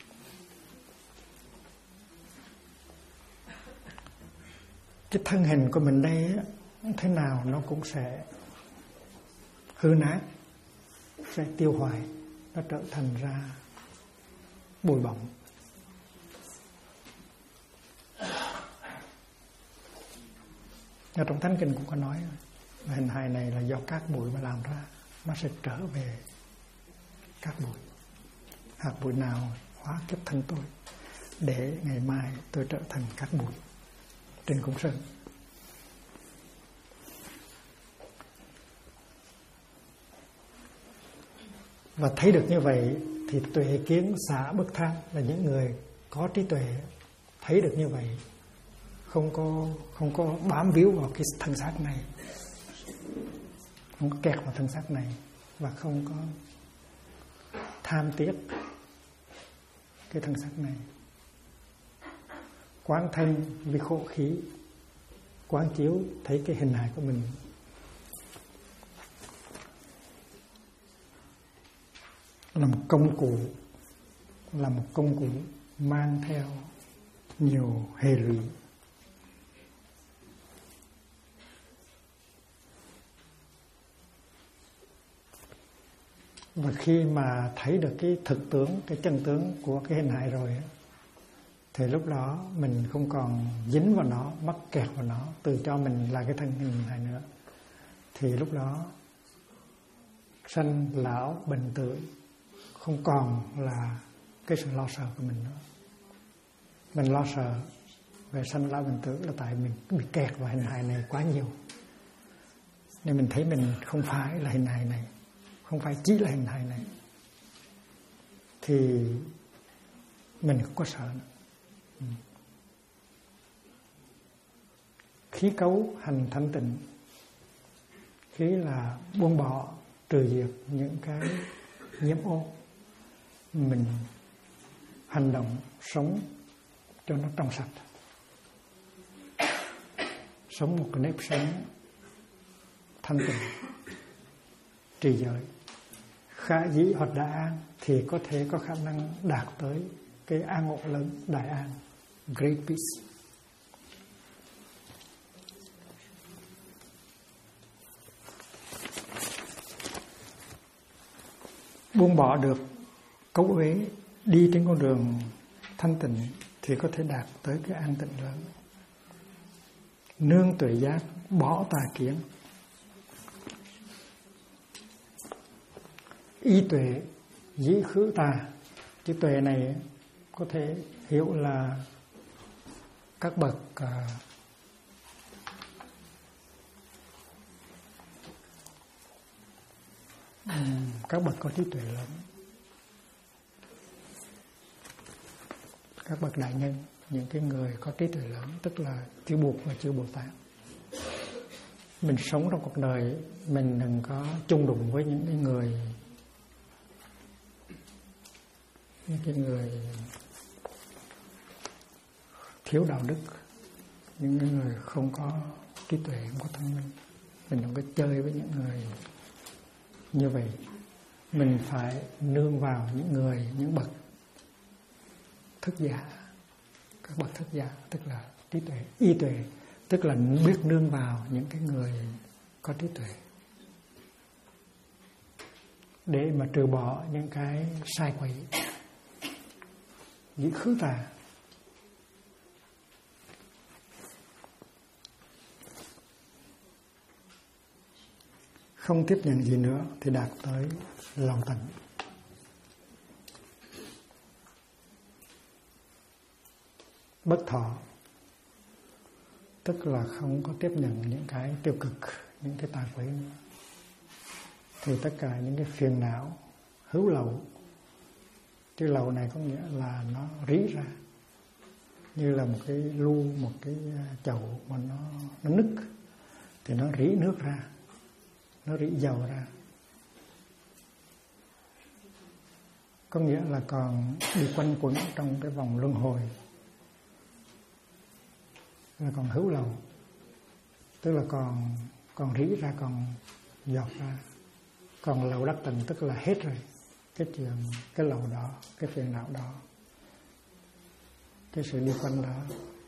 Cái thân hình của mình đây á, thế nào nó cũng sẽ hư nát, sẽ tiêu hoại, nó trở thành ra bụi bặm. Ở trong Thánh Kinh cũng có nói, hình hài này là do cát bụi mà làm ra, nó sẽ trở về cát bụi. Hạt bụi nào hóa kiếp thân tôi, để ngày mai tôi trở thành cát bụi trên cung sơn. Và thấy được như vậy thì tuệ kiến xả bất tham, là những người có trí tuệ thấy được như vậy, không có bám víu vào cái thân xác này, không có kẹt vào thân xác này, và không có tham tiếc cái thân xác này. Quán thân vì khổ khí, quán chiếu thấy cái hình hài của mình. Là một công cụ mang theo nhiều hệ lụy. Và khi mà thấy được cái thực tướng, cái chân tướng của cái hình hài rồi, thì lúc đó mình không còn dính vào nó, mắc kẹt vào nó, tự cho mình là cái thân hình hài nữa. Thì lúc đó sanh lão bệnh tử không còn là cái sự lo sợ của mình nữa. Mình lo sợ về sanh lão bệnh tử là tại mình bị kẹt vào hình hài này quá nhiều, nên mình thấy mình không phải là hình hài này, không phải chỉ là hình hài này, thì mình không có sợ nữa. Khí cấu hành thanh tịnh. Khí là buông bỏ, trừ diệt những cái nhiễm ô. Mình hành động, sống cho nó trong sạch, sống một cái nếp sống thanh tịnh, trì giới, khả dĩ hoặc đại an, thì có thể có khả năng đạt tới cái an ngộ lớn, đại an, great peace. Buông bỏ được cấu uế, đi trên con đường thanh tịnh thì có thể đạt tới cái an tịnh lớn. Nương tuệ giác, bỏ tà kiến. Y tuệ dĩ khứ tà. Chữ tuệ này có thể hiểu là các bậc có trí tuệ lớn, các bậc đại nhân, những cái người có trí tuệ lớn, tức là chư Bụt và chư Bồ Tát. Mình sống trong cuộc đời, mình đừng có chung đụng với những cái người thiếu đạo đức, những cái người không có trí tuệ, không có thông minh. Mình đừng có chơi với những người như vậy. Mình phải nương vào những bậc thức giả. Các bậc thức giả tức là trí tuệ, y tuệ, tức là biết nương vào những cái người có trí tuệ để mà trừ bỏ những cái sai quấy, những khứ tà. Không tiếp nhận gì nữa thì đạt tới lòng tận. Bất thọ tức là không có tiếp nhận những cái tiêu cực, những cái tà quấy nữa. Thì tất cả những cái phiền não hữu lậu, cái lậu này có nghĩa là nó rỉ ra như là một cái lu, một cái chậu mà nó nứt thì nó rỉ nước ra, nó rỉ dầu ra, có nghĩa là còn đi quanh quẩn trong cái vòng luân hồi, là còn hữu lậu, tức là còn rỉ ra, còn giọt ra. Còn lậu đắc tịnh tức là hết rồi cái chuyện, cái lậu đó, cái phiền não đó, cái sự đi quanh đó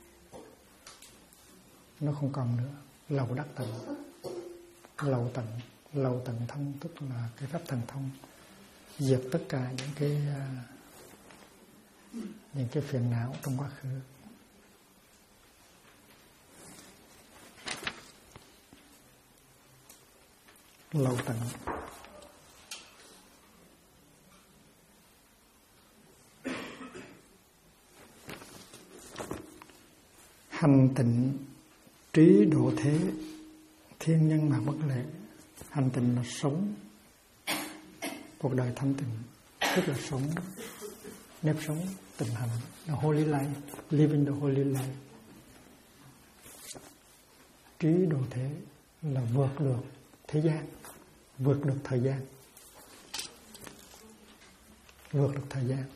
nó không còn nữa. Lậu đắc tịnh, lậu tịnh thông tức là cái pháp thần thông diệt tất cả những cái phiền não trong quá khứ. Lậu tịnh. Hành tịnh trí độ thế, thiên nhân mà bất lệ. Hành tịnh là sống cuộc đời thanh tịnh, tức là sống nếp sống tịnh hành, the holy life, living the holy life. Trí độ thế là vượt được thế gian, vượt được thời gian, vượt được thời gian.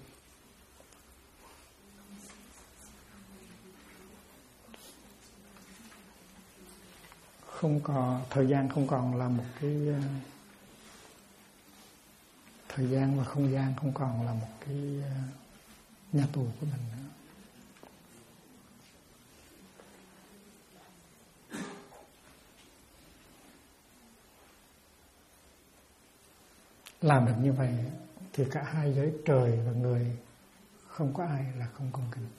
Không còn thời gian, không còn là một cái thời gian, và không gian không còn là một cái nhà tù của mình nữa. Làm được như vậy thì cả hai giới trời và người không có ai là không cung kính.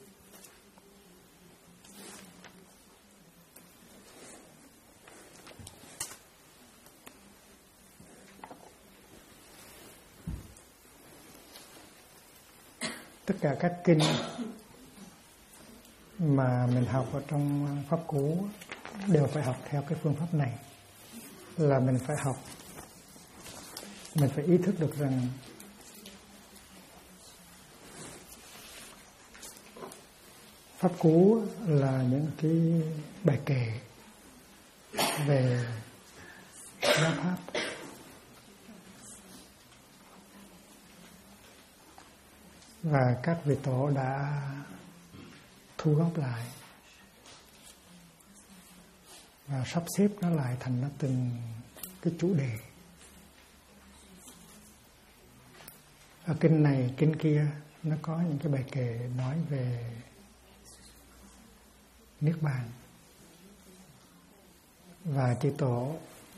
Tất cả các kinh mà mình học ở trong pháp cú đều phải học theo cái phương pháp này, là mình phải học, mình phải ý thức được rằng pháp cú là những cái bài kệ về giáo pháp, và các vị tổ đã thu góp lại và sắp xếp nó lại thành nó từng cái chủ đề. Ở kinh này, kinh kia nó có những cái bài kệ nói về Niết Bàn, và chư tổ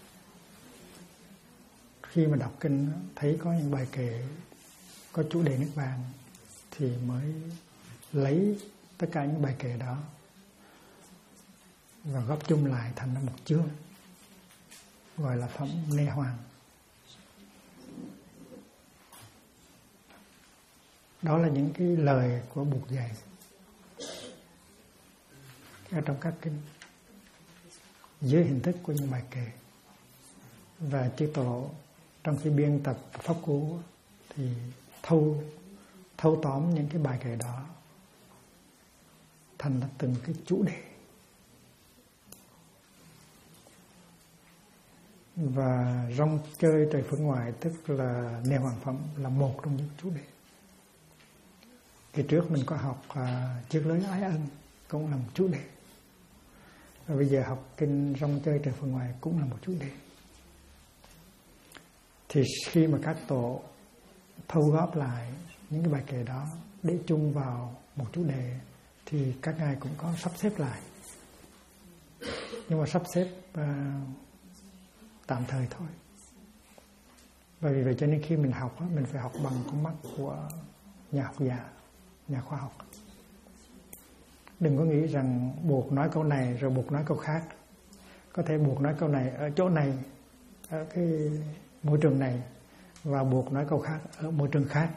khi mà đọc kinh thấy có những bài kệ có chủ đề Niết Bàn thì mới lấy tất cả những bài kệ đó và góp chung lại thành một chương gọi là phẩm Nê Hoàng. Đó là những cái lời của Bụt dạy ở trong các kinh dưới hình thức của những bài kệ, và chư tổ trong khi biên tập pháp cú thì thâu tóm những cái bài kệ đó thành là từng cái chủ đề, và rong chơi trời phương ngoại tức là Nê Hoàng phẩm là một trong những chủ đề. Kỳ trước mình có học chiếc lưới ái ân cũng là một chủ đề, và bây giờ học kinh rong chơi trời phương ngoại cũng là một chủ đề. Thì khi mà các tổ thâu góp lại những cái bài kệ đó để chung vào một chủ đề thì các ngài cũng có sắp xếp lại nhưng mà sắp xếp tạm thời thôi. Bởi vì vậy cho nên khi mình học mình phải học bằng con mắt của nhà học giả, nhà khoa học. Đừng có nghĩ rằng buộc nói câu này rồi buộc nói câu khác. Có thể buộc nói câu này ở chỗ này, ở cái môi trường này, và buộc nói câu khác ở môi trường khác.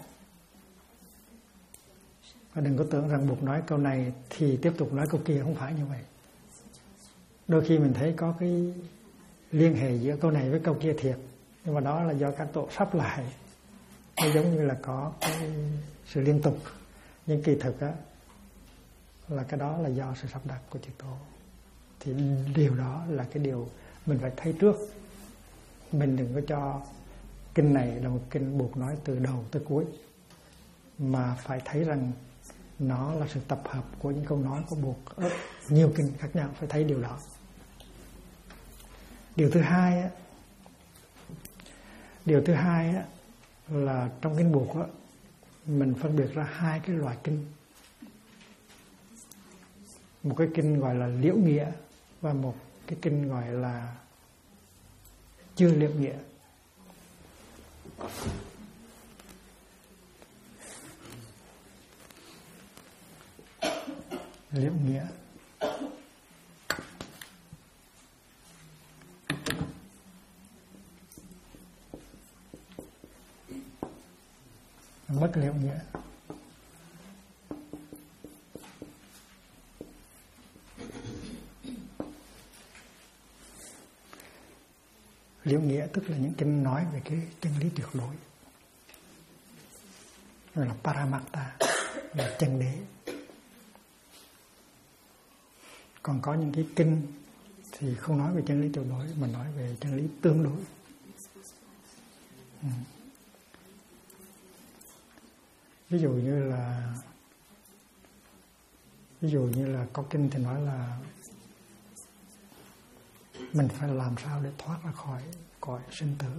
Và đừng có tưởng rằng buộc nói câu này thì tiếp tục nói câu kia, không phải như vậy. Đôi khi mình thấy có cái liên hệ giữa câu này với câu kia thiệt, nhưng mà đó là do các tổ sắp lại. Nó giống như là có cái sự liên tục, nhưng kỳ thực là cái đó là do sự sắp đặt của chư tổ. Thì điều đó là cái điều mình phải thấy trước. Mình đừng có cho kinh này là một kinh buộc nói từ đầu tới cuối, mà phải thấy rằng nó là sự tập hợp của những câu nói có buộc ở nhiều kinh khác nhau, phải thấy điều đó. Điều thứ hai là trong kinh buộc mình phân biệt ra hai cái loại kinh. Một cái kinh gọi là liễu nghĩa và một cái kinh gọi là chưa liễu nghĩa. Liễu nghĩa bất liễu nghĩa. Liễu nghĩa tức là những kinh nói về cái chân lý tuyệt đối, gọi là Paramatta, là chân đế. Còn có những cái kinh thì không nói về chân lý tuyệt đối mà nói về chân lý tương đối. Ví dụ như là có kinh thì nói là mình phải làm sao để thoát ra khỏi cõi sinh tử,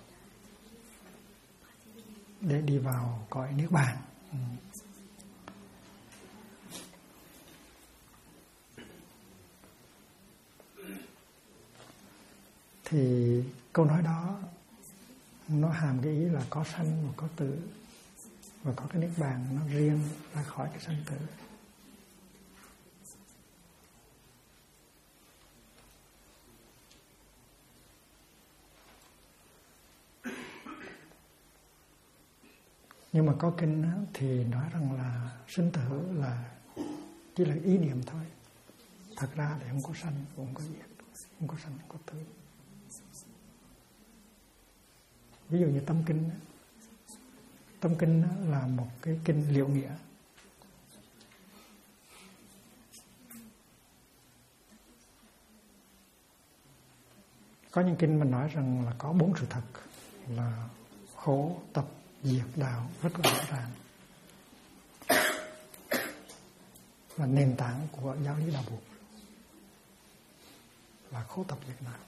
để đi vào cõi niết bàn. Thì câu nói đó nó hàm cái ý là có sanh và có tử, và có cái niết bàn nó riêng ra khỏi cái sanh tử. Nhưng mà có kinh thì nói rằng là sinh tử là chỉ là ý niệm thôi. Thật ra thì không có sanh, không có diệt, không có sanh, không có tử. Ví dụ như tâm kinh, tâm kinh là một cái kinh liễu nghĩa. Có những kinh mình nói rằng là có 4 sự thật là khổ, tập, diệt, đạo rất là rõ ràng, là nền tảng của giáo lý đạo Buddha, là khổ, tập, diệt, đạo.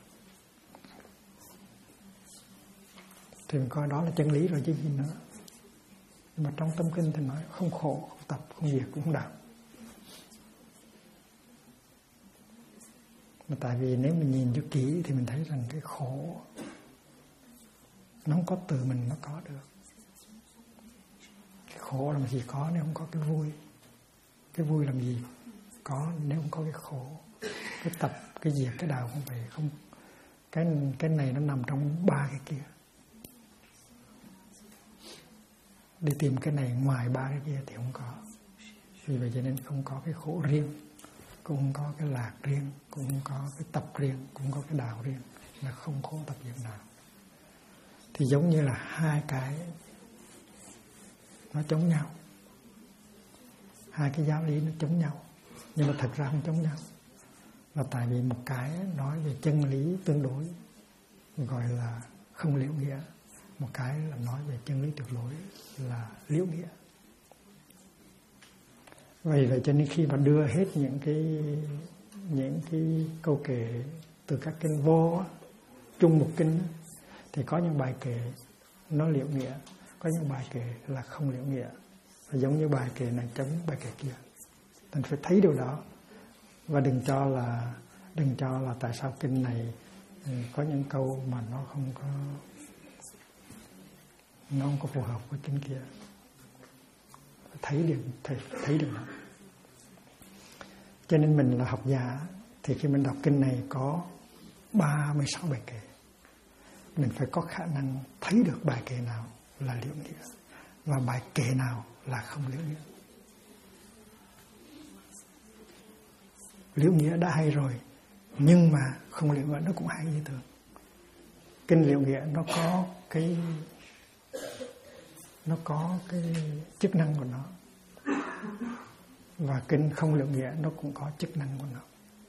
Thì mình coi đó là chân lý rồi chứ gì nữa. Nhưng mà trong tâm kinh thì nói không khổ, không tập, không diệt, cũng không đạo. Mà tại vì nếu mình nhìn cho kỹ thì mình thấy rằng cái khổ nó không có từ mình nó có được. Cái khổ làm gì có nếu không có cái vui. Cái vui làm gì có nếu không có cái khổ. Cái tập, cái diệt, cái đạo không phải. Không, cái này nó nằm trong 3 cái kia. Đi tìm cái này ngoài 3 cái kia thì không có. Vì vậy cho nên không có cái khổ riêng, cũng không có cái lạc riêng, cũng không có cái tập riêng, cũng không có cái đạo riêng, là không khổ, tập, diệt, đạo. Thì giống như là hai cái nó chống nhau, hai cái giáo lý nó chống nhau, nhưng mà thật ra không chống nhau. Là tại vì một cái nói về chân lý tương đối gọi là không liễu nghĩa, một cái là nói về chân lý tuyệt đối là liễu nghĩa. Vậy cho nên khi mà đưa hết những cái câu kệ từ các kinh vô chung một kinh thì có những bài kệ nó liễu nghĩa, có những bài kệ là không liễu nghĩa, và giống như bài kệ này chống bài kệ kia. Mình phải thấy điều đó và đừng cho là Đừng cho là tại sao kinh này có những câu mà nó không có phù hợp với kinh kia. Thấy được đó. Cho nên mình là học giả thì khi mình đọc kinh này có 36 bài kệ, mình phải có khả năng thấy được bài kệ nào là liễu nghĩa và bài kệ nào là không liễu nghĩa. Liễu nghĩa đã hay rồi, nhưng mà không liễu nghĩa nó cũng hay như thường. Kinh liễu nghĩa nó có cái chức năng của nó, và kinh không liễu nghĩa nó cũng có chức năng của nó.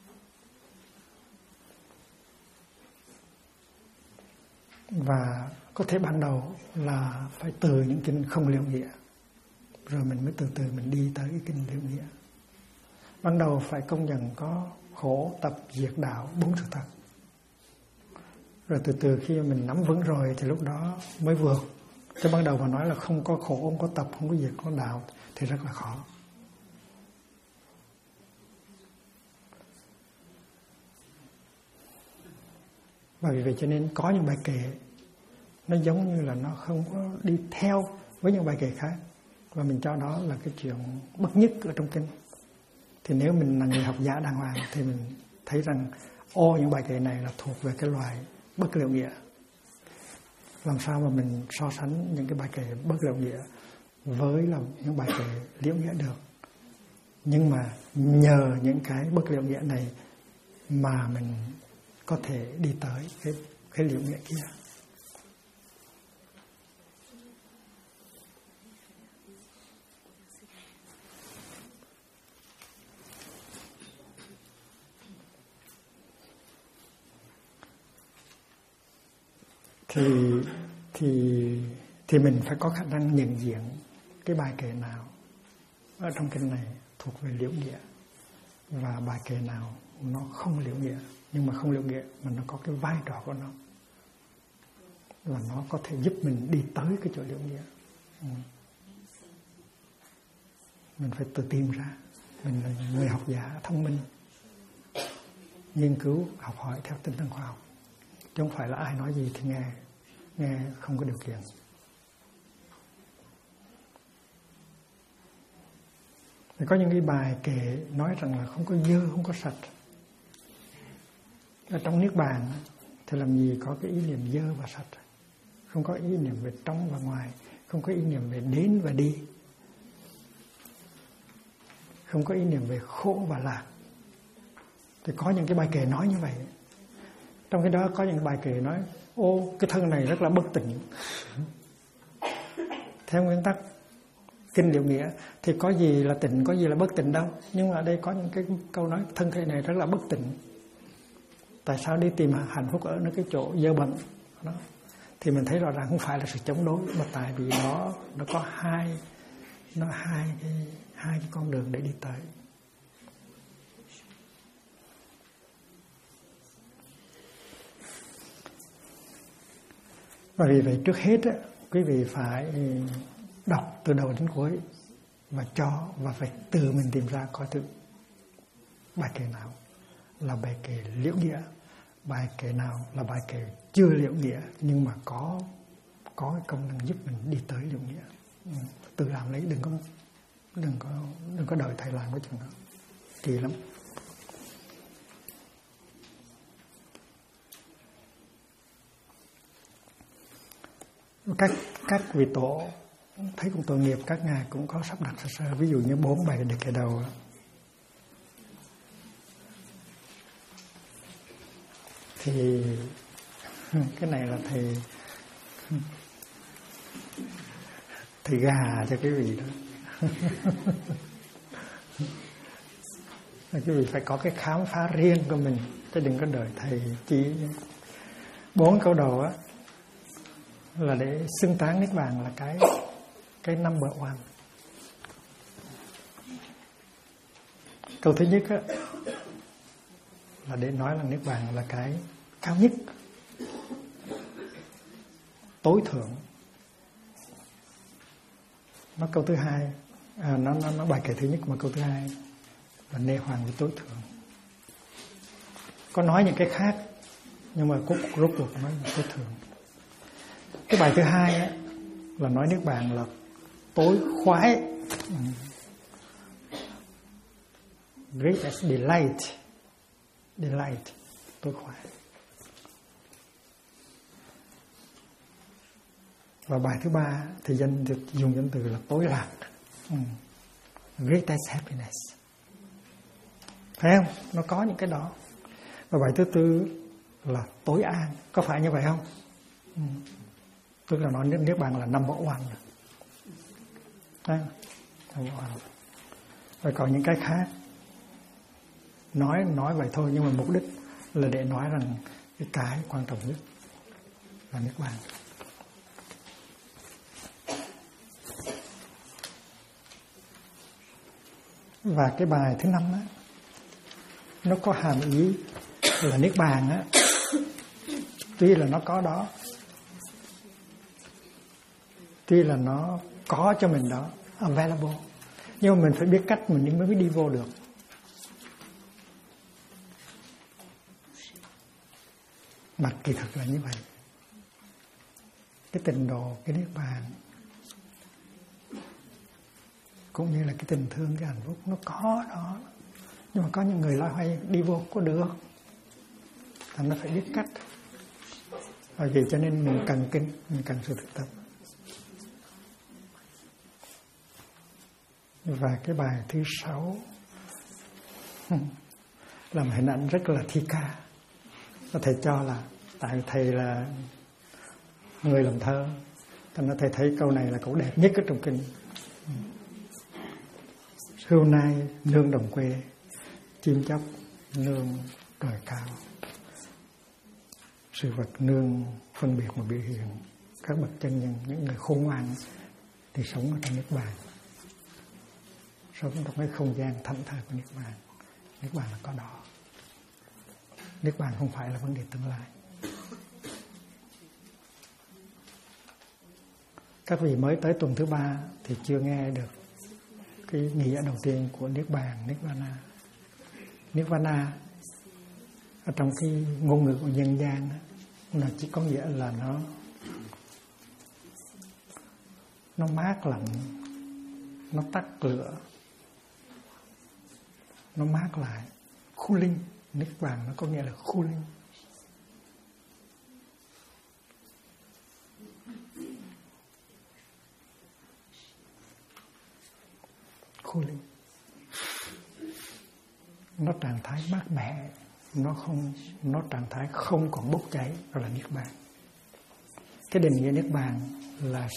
Và có thể ban đầu là phải từ những kinh không liễu nghĩa, rồi mình mới từ từ mình đi tới cái kinh liễu nghĩa. Ban đầu phải công nhận có khổ, tập, diệt, đạo, 4 sự thật. Rồi từ từ khi mình nắm vững rồi thì lúc đó mới vượt. Chứ ban đầu mà nói là không có khổ, không có tập, không có diệt, không có đạo thì rất là khó. Và vì vậy cho nên có những bài kệ nó giống như là nó không có đi theo với những bài kệ khác, và mình cho đó là cái chuyện bất nhất ở trong kinh. Thì nếu mình là người học giả đàng hoàng thì mình thấy rằng những bài kệ này là thuộc về cái loại bất liễu nghĩa. Làm sao mà mình so sánh những cái bài kệ bất liễu nghĩa với là những bài kệ liễu nghĩa được. Nhưng mà nhờ những cái bất liễu nghĩa này mà mình có thể đi tới cái liễu nghĩa kia. Thì mình phải có khả năng nhận diện cái bài kệ nào ở trong kinh này thuộc về liễu nghĩa và bài kệ nào nó không liễu nghĩa, nhưng mà không liễu nghĩa mà nó có cái vai trò của nó, và nó có thể giúp mình đi tới cái chỗ liễu nghĩa. Mình phải tự tìm ra. Mình là người học giả thông minh, nghiên cứu học hỏi theo tinh thần khoa học, chứ không phải là ai nói gì thì nghe không có điều kiện. Thì có những cái bài kệ nói rằng là không có dơ, không có sạch. Ở trong Niết Bàn thì làm gì có cái ý niệm dơ và sạch. Không có ý niệm về trong và ngoài, không có ý niệm về đến và đi, không có ý niệm về khổ và lạc. Thì có những cái bài kệ nói như vậy. Trong cái đó có những bài kệ nói cái thân này rất là bất tịnh. Theo nguyên tắc kinh liễu nghĩa thì có gì là tịnh, có gì là bất tịnh đâu. Nhưng mà ở đây có những cái câu nói thân thể này rất là bất tịnh. Tại sao đi tìm hạnh phúc ở cái chỗ dơ bẩn đó? Thì mình thấy rõ ràng không phải là sự chống đối, mà tại vì nó có hai cái con đường để đi tới. Và vì vậy trước hết á, quý vị phải đọc từ đầu đến cuối và phải tự mình tìm ra coi thử bài kệ nào là bài kệ liễu nghĩa, bài kệ nào là bài kệ chưa liễu nghĩa nhưng mà có cái công năng giúp mình đi tới liễu nghĩa. Tự làm lấy, đừng có đợi thầy làm cái chuyện đó, kỳ lắm. Các vị tổ thấy cũng tội nghiệp, các ngài cũng có sắp đặt sơ sơ, ví dụ như 4 bài đề kệ đầu thì cái này là thầy gà cho cái vị đó. Cái vị phải có cái khám phá riêng của mình, chứ đừng có đợi thầy chỉ. 4 câu đầu á là để xưng tán Niết Bàn là cái number one. Câu thứ nhất á là để nói là Niết Bàn là cái cao nhất, tối thượng. Nó câu thứ hai, nó bài kệ thứ nhất, mà câu thứ hai là nê hoàng với tối thượng. có nói những cái khác, nhưng mà rốt cuộc nói tối thượng. Cái bài thứ hai á, là nói Niết Bàn là tối khoái, greatest delight, tối khoái. Và bài thứ ba thì dùng danh từ là tối lạc, greatest happiness. Phải không? Nó có những cái đó. Và bài thứ tư là tối an. Có phải như vậy không? Tức là nói Niết Bàn là number one. Đấy. Và còn những cái khác nói vậy thôi, nhưng mà mục đích là để nói rằng cái quan trọng nhất là Niết Bàn. Và cái bài thứ 5 á, nó có hàm ý là Niết Bàn á, tuy là nó có đó, tuy là nó có cho mình đó, available, nhưng mà mình phải biết cách mình mới đi vô được. Mà kỳ thực là như vậy. Cái tình độ, cái Niết Bàn cũng như là cái tình thương, cái hạnh phúc nó có đó, nhưng mà có những người loay hoay đi vô có được, thành nó phải biết cách. Bởi vì cho nên mình cần kinh, mình cần sự thực tập. Và cái bài thứ 6 là một hình ảnh rất là thi ca. Thầy cho là tại thầy là người làm thơ, thành ra thầy thấy câu này là câu đẹp nhất ở trong kinh. Hưu nai nương đồng quê, chim chóc nương trời cao. Sự vật nương phân biệt mà biểu hiện. Các bậc chân nhân, những người khôn ngoan thì sống ở trong Niết Bàn, sống trong cái không gian thảnh thơi của Niết Bàn. Niết Bàn là có đó. Niết Bàn không phải là vấn đề tương lai. Các vị mới tới tuần thứ 3 thì chưa nghe được cái nghĩa đầu tiên của Niết Bàn, Nirvana. Nirvana ở trong cái ngôn ngữ của dân gian nó chỉ có nghĩa là nó mát lạnh, nó tắt lửa, nó mát lại, cooling. Niết Bàn nó có nghĩa là cooling. Cooling. Nó trạng thái mát mẻ, nó trạng thái không còn bốc cháy, gọi là Niết Bàn. Cái định nghĩa Niết Bàn là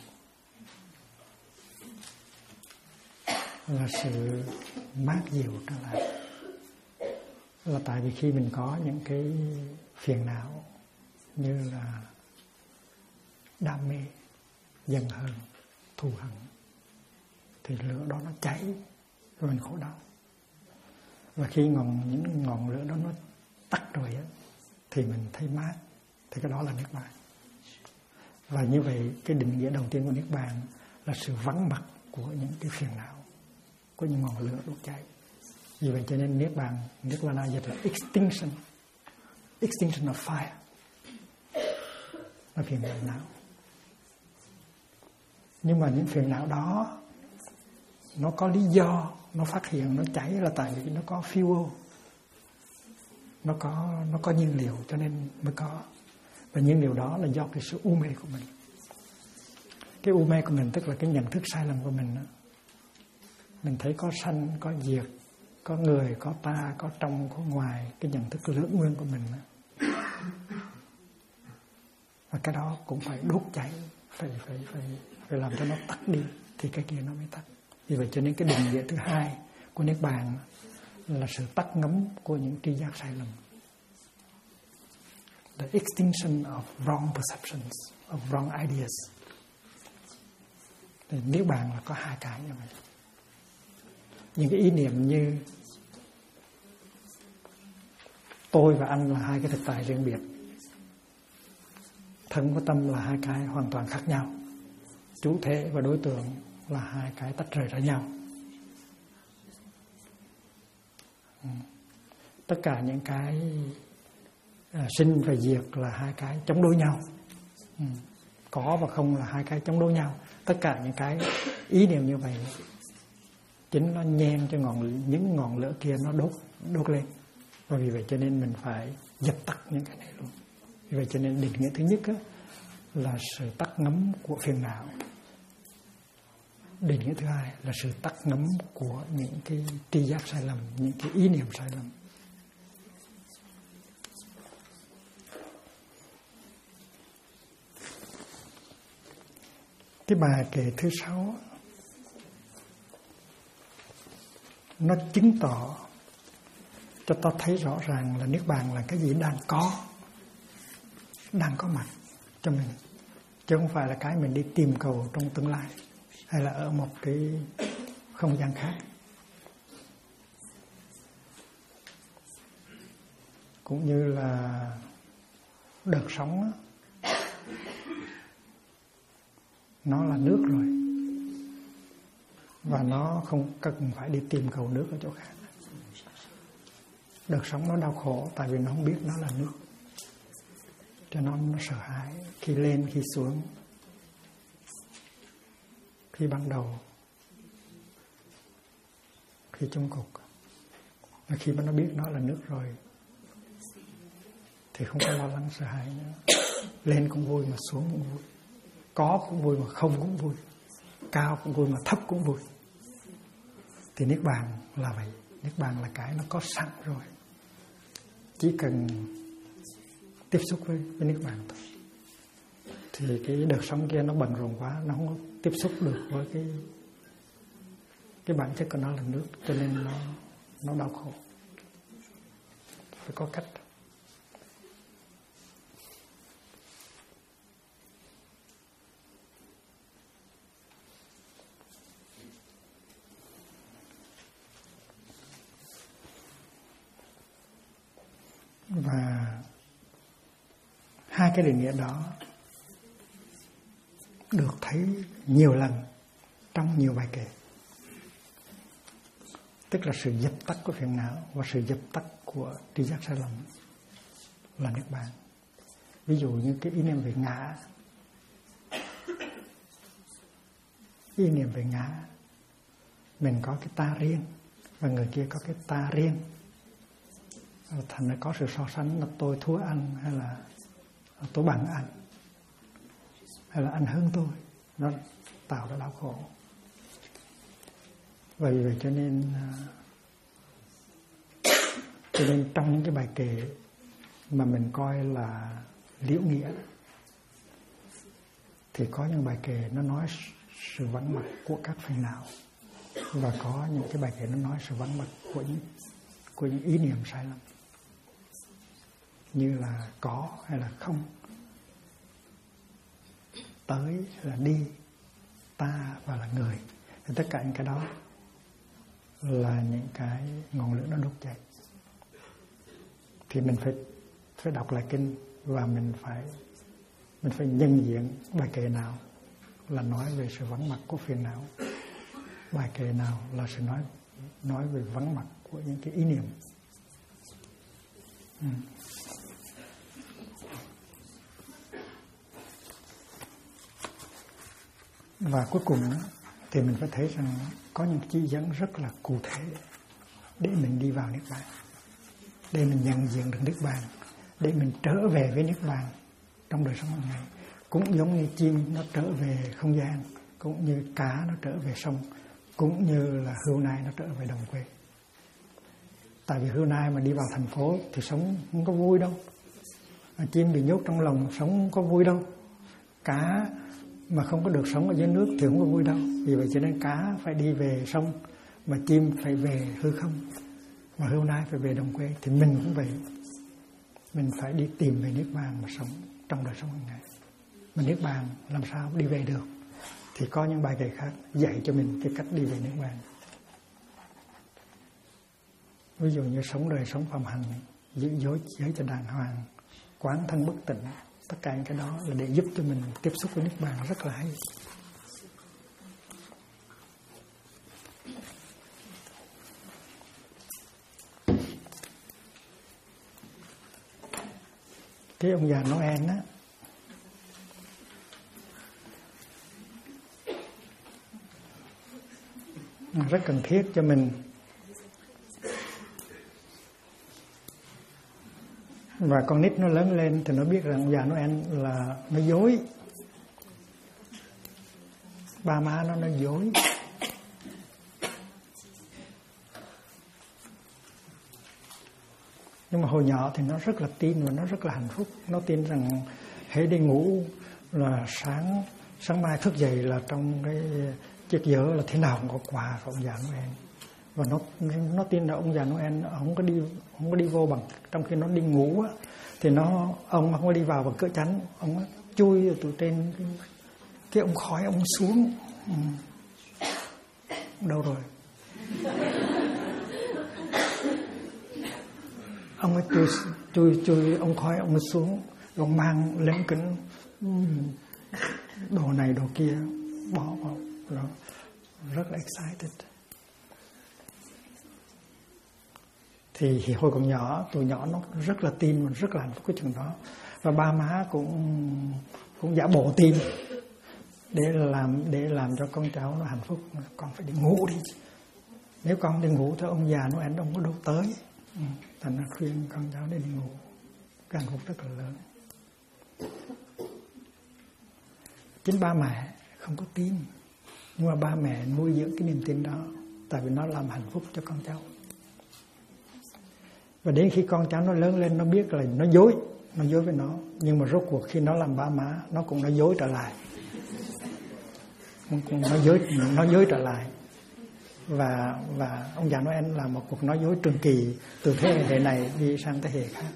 sự mát dịu trở lại. Là tại vì khi mình có những cái phiền não như là đam mê, giận hờn, thù hận, thì lửa đó nó cháy rồi mình khổ đau. Và khi những ngọn lửa đó nó tắt rồi á, thì mình thấy mát, thì cái đó là Niết Bàn. Và như vậy cái định nghĩa đầu tiên của Niết Bàn là sự vắng mặt của những cái phiền não, của những ngọn lửa đốt cháy. Vì vậy cho nên Niết Bàn, Nirvana dịch là extinction of fire, là phiền não. Nhưng mà những phiền não đó nó có lý do nó phát hiện, nó cháy là tại vì nó có fuel, nó có nhiên liệu cho nên mới có. Và nhiên liệu đó là do cái sự u mê của mình. Cái u mê của mình tức là cái nhận thức sai lầm của mình đó. Mình thấy có sanh, có diệt, có người, có ta, có trong, có ngoài, cái nhận thức lưỡng nguyên của mình đó. Và cái đó cũng phải đốt cháy, phải làm cho nó tắt đi thì cái kia nó mới tắt. Vì vậy cho nên cái định nghĩa thứ hai của Niết Bàn là sự tắt ngấm của những tri giác sai lầm. The extinction of wrong perceptions, of wrong ideas. Thì Niết Bàn là có hai cái như vậy. Những cái ý niệm như tôi và anh là hai cái thực tại riêng biệt, thân với tâm là hai cái hoàn toàn khác nhau, chủ thể và đối tượng là hai cái tách rời ra nhau. tất cả những cái sinh và diệt là hai cái chống đối nhau. Có và không là hai cái chống đối nhau. Tất cả những cái ý niệm như vậy chính nó nhen cho những ngọn lửa kia nó đốt lên. Và vì vậy cho nên mình phải dập tắt những cái này luôn. Vì vậy cho nên định nghĩa thứ nhất á, là sự tắt ngấm của phiền não. Định nghĩa thứ hai là sự tắt ngấm của những cái tri giác sai lầm, những cái ý niệm sai lầm. Cái bài kệ thứ 6 nó chứng tỏ cho ta thấy rõ ràng là Niết Bàn là cái gì đang có mặt cho mình, chứ không phải là cái mình đi tìm cầu trong tương lai hay là ở một cái không gian khác. Cũng như là đợt sóng nó là nước rồi, và nó không cần phải đi tìm cầu nước ở chỗ khác. Đợt sóng nó đau khổ tại vì nó không biết nó là nước, cho nó sợ hãi khi lên khi xuống, khi ban đầu, khi chung cục. Và khi mà nó biết nó là nước rồi thì không có lo lắng sợ hãi nữa. Lên cũng vui mà xuống cũng vui, có cũng vui mà không cũng vui, cao cũng vui mà thấp cũng vui. Thì Niết Bàn là vậy. Niết Bàn là cái nó có sẵn rồi, chỉ cần tiếp xúc với Niết Bàn thôi. Thì cái đợt sống kia nó bận rộn quá, nó không có tiếp xúc được với cái bản chất của nó là nước, cho nên nó đau khổ. Phải có cách. Và hai cái định nghĩa đó được thấy nhiều lần trong nhiều bài kệ, tức là sự dập tắt của phiền não và sự dập tắt của tri giác sai lầm là Niết Bàn. Ví dụ như cái ý niệm về ngã, ý niệm về ngã, mình có cái ta riêng và người kia có cái ta riêng, thành ra có sự so sánh là tôi thua anh hay là tôi bằng anh hay là anh hơn tôi, nó tạo ra đau khổ. Và vì vậy cho nên trong những cái bài kệ mà mình coi là liễu nghĩa thì có những bài kệ nó nói sự vắng mặt của các phiền não, và có những cái bài kệ nó nói sự vắng mặt của những ý niệm sai lầm, như là có hay là không, tới hay là đi, ta và là người. Thì tất cả những cái đó là những cái ngọn lửa nó đốt cháy. Thì mình phải đọc lại kinh và mình phải nhận diện bài kệ nào là nói về sự vắng mặt của phiền não, bài kệ nào là sự nói về vắng mặt của những cái ý niệm. Và cuối cùng thì mình phải thấy rằng có những chỉ dẫn rất là cụ thể để mình đi vào Niết Bàn, để mình nhận diện được Niết Bàn, để mình trở về với Niết Bàn trong đời sống hàng ngày. Cũng giống như chim nó trở về không gian, cũng như cá nó trở về sông, cũng như là hươu nai nó trở về đồng quê. Tại vì hươu nai mà đi vào thành phố thì sống không có vui đâu, chim bị nhốt trong lồng sống không có vui đâu, cá mà không có được sống ở dưới nước thì không có vui đâu. Vì vậy cho nên cá phải đi về sông, mà chim phải về hư không, mà hươu nai phải về đồng quê. Thì mình cũng vậy, mình phải đi tìm về Niết Bàn mà sống trong đời sống hàng ngày. Mà Niết Bàn làm sao đi về được? Thì có những bài kệ khác dạy cho mình cái cách đi về Niết Bàn. Ví dụ như sống đời sống phạm hạnh, giữ giới cho đàng hoàng, quán thân bất tịnh, tất cả những cái đó là để giúp cho mình tiếp xúc với Niết Bàn rất là hay. cái ông già Noel á, rất cần thiết cho mình. Và con nít nó lớn lên thì nó biết rằng ông già Noel là nó dối, ba má nó dối. Nhưng mà hồi nhỏ thì nó rất là tin và nó rất là hạnh phúc. Nó tin rằng hễ đi ngủ là sáng mai thức dậy là trong cái chiếc giỏ là thế nào cũng có quà của ông già Noel. Và nó tin là ông già Noel không có đi vô bằng, trong khi nó đi ngủ á, thì ông không có đi vào bằng cửa chắn, ông chui từ trên cái ống khói ông xuống. Đâu rồi? Ông ấy chui ông khói ông xuống, ông mang lên kính đồ này đồ kia bỏ vào, nó rất là excited. Thì hồi còn nhỏ, tụi nhỏ nó rất là tin và rất là hạnh phúc cái chuyện đó. Và ba má cũng giả bộ tin để làm cho con cháu nó hạnh phúc. Con phải đi ngủ đi, nếu con đi ngủ thì ông già Noel ông có đâu tới. Thành ra khuyên con cháu để đi ngủ, cái hạnh phúc rất là lớn. Chính ba mẹ không có tin, nhưng mà ba mẹ nuôi dưỡng cái niềm tin đó, tại vì nó làm hạnh phúc cho con cháu. Và đến khi con cháu nó lớn lên, nó biết là nó dối với nó, nhưng mà rốt cuộc khi nó làm ba má, nó cũng nói dối trở lại, nó dối trở lại. Và ông già Noel là một cuộc nói dối trường kỳ, từ thế hệ này đi sang thế hệ khác.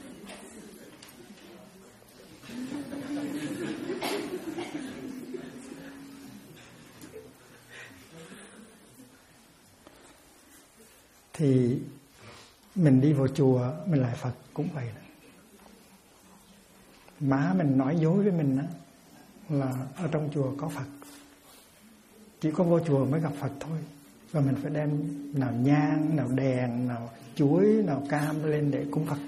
Thì mình đi vào chùa, mình lại Phật cũng vậy đó. Má mình nói dối với mình đó, là ở trong chùa có Phật, chỉ có vô chùa mới gặp Phật thôi. Và mình phải đem nào nhang, nào đèn, nào chuối, nào cam lên để cúng Phật.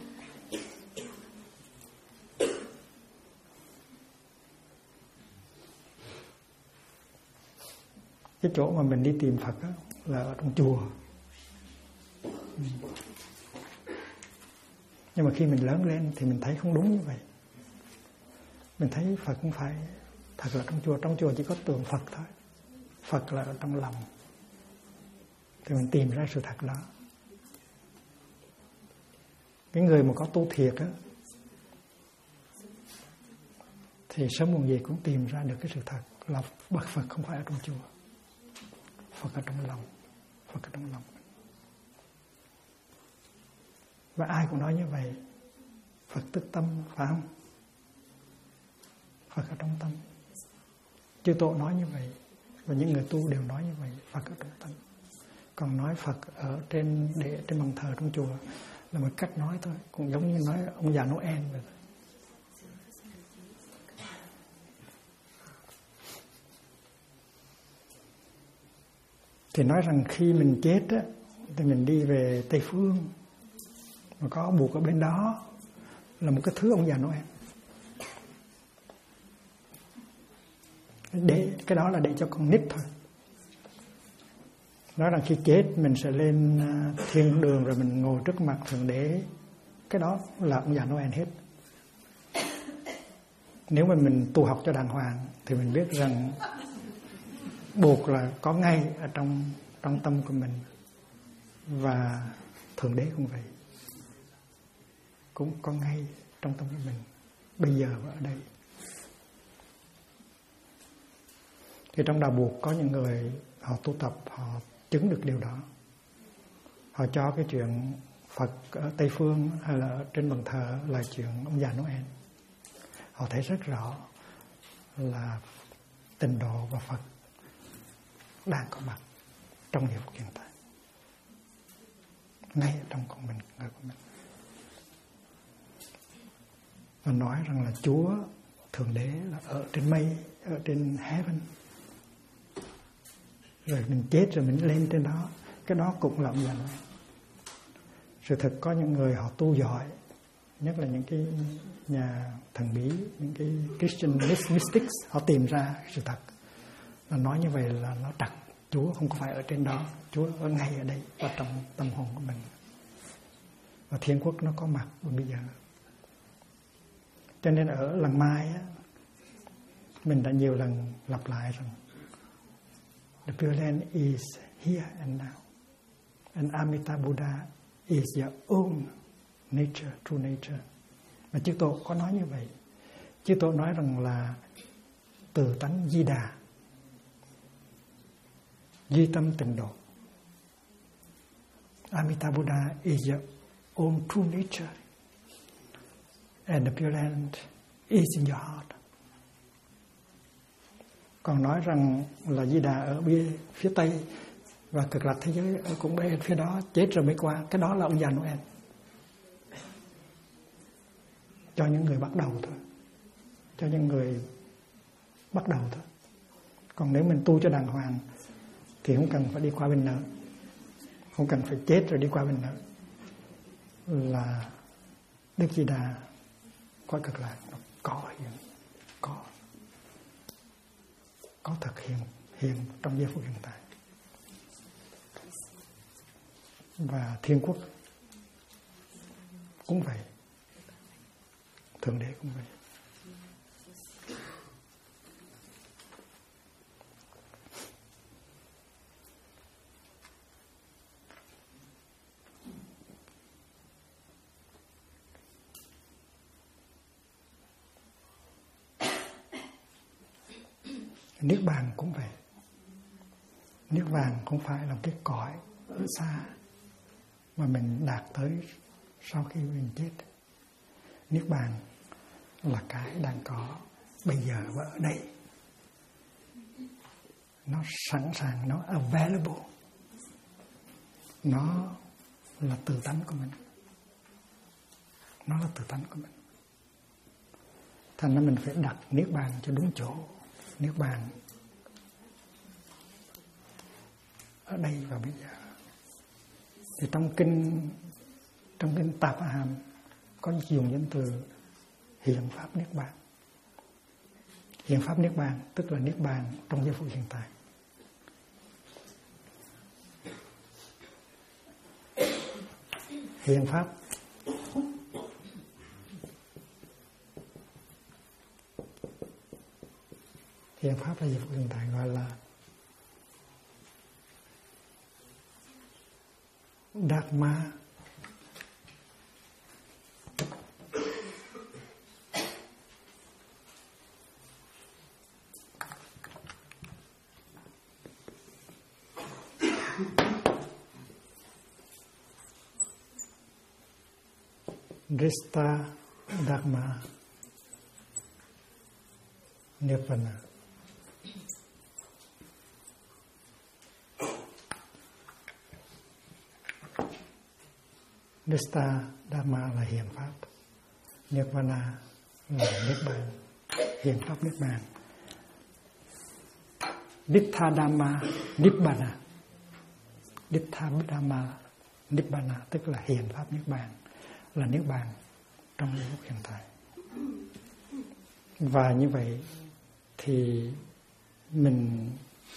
Cái chỗ mà mình đi tìm Phật đó, là ở trong chùa. Nhưng mà khi mình lớn lên thì mình thấy không đúng như vậy. Mình thấy Phật không phải thật là trong chùa. Trong chùa chỉ có tượng Phật thôi, Phật là ở trong lòng. Thì mình tìm ra sự thật đó. Cái người mà có tu thiệt á, thì sớm muộn gì cũng tìm ra được cái sự thật là Phật không phải ở trong chùa, Phật ở trong lòng, Phật ở trong lòng. Và ai cũng nói như vậy, Phật tức tâm, phải không? Phật ở trong tâm. Chư Tổ nói như vậy, và những người tu đều nói như vậy, Phật ở trong tâm. Còn nói Phật ở trên bàn thờ trong chùa là một cách nói thôi, cũng giống như nói ông già Noel vậy. Thì nói rằng khi mình chết á, thì mình đi về Tây Phương, mà có buộc ở bên đó là một cái thứ ông già Noel. Cái đó là để cho con nít thôi. Nói rằng khi chết mình sẽ lên thiên đường rồi mình ngồi trước mặt Thượng Đế. Cái đó là ông già Noel hết. Nếu mà mình tu học cho đàng hoàng thì mình biết rằng buộc là có ngay ở trong tâm của mình. Và Thượng Đế cũng vậy, cũng có ngay trong tâm của mình, bây giờ và ở đây. Thì trong đạo buộc có những người họ tu tập, họ chứng được điều đó. Họ cho cái chuyện Phật ở Tây Phương hay là trên bàn thờ là chuyện ông già Noel. Họ thấy rất rõ là Tịnh Độ và Phật đang có mặt trong nghiệp hiện tại, ngay trong con mình, người của mình. Và nói rằng là Chúa Thượng Đế là ở trên mây, ở trên heaven. Rồi mình chết rồi mình lên trên đó. Cái đó cũng là ông già Noel. Sự thật có những người họ tu giỏi, nhất là những cái nhà thần bí, những cái Christian mystics, họ tìm ra sự thật. Nó nói như vậy là nó đặt Chúa không có phải ở trên đó, Chúa ở ngay ở đây, ở trong tâm hồn của mình. Và thiên quốc nó có mặt bây giờ. Cho nên ở lần mai á, mình đã nhiều lần lặp lại rằng the Pure Land is here and now, and Amitabha Buddha is your own nature, true nature. Mà Chư Tổ có nói như vậy. Chư Tổ nói rằng là từ tánh Di Đà, duy tâm tịnh độ. Amitabha Buddha is your own true nature, and the Pure Land is in your heart. Còn nói rằng là Di Đà ở phía Tây và cực lạc thế giới ở cũng bên phía đó, chết rồi mới qua. Cái đó là ông già Noel, cho những người bắt đầu thôi, cho những người bắt đầu thôi. Còn nếu mình tu cho đàng hoàng thì không cần phải đi qua bên nữa, không cần phải chết rồi đi qua bên nữa. Là Đức Di Đà qua cực lạc nó có hiện, có thực hiện trong giây phút hiện tại. Và thiên quốc cũng vậy, thượng đế cũng vậy. Niết bàn cũng vậy. Niết bàn không phải là cái cõi ở xa mà mình đạt tới sau khi mình chết. Niết bàn là cái đang có bây giờ và ở đây. Nó sẵn sàng, nó available. Nó là tự tánh của mình. Nó là tự tánh của mình. Thành ra mình phải đặt niết bàn cho đúng chỗ. Niết bàn ở đây và bây giờ. Thì trong kinh Tạp Hàm có dùng danh từ hiện pháp niết bàn. Hiện pháp niết bàn tức là niết bàn trong giây phút hiện tại. Hiện pháp là giây phút hiện tại, gọi là Dharma. Drista Dharma Nirvana. Drista Dharma là hiện pháp, Nirvana là niết bàn, hiện pháp niết bàn. Dittha Dhamma Nibbana. Dittha Dhamma Nibbana tức là hiện pháp niết bàn, là niết bàn trong giây phút hiện tại. Và như vậy thì mình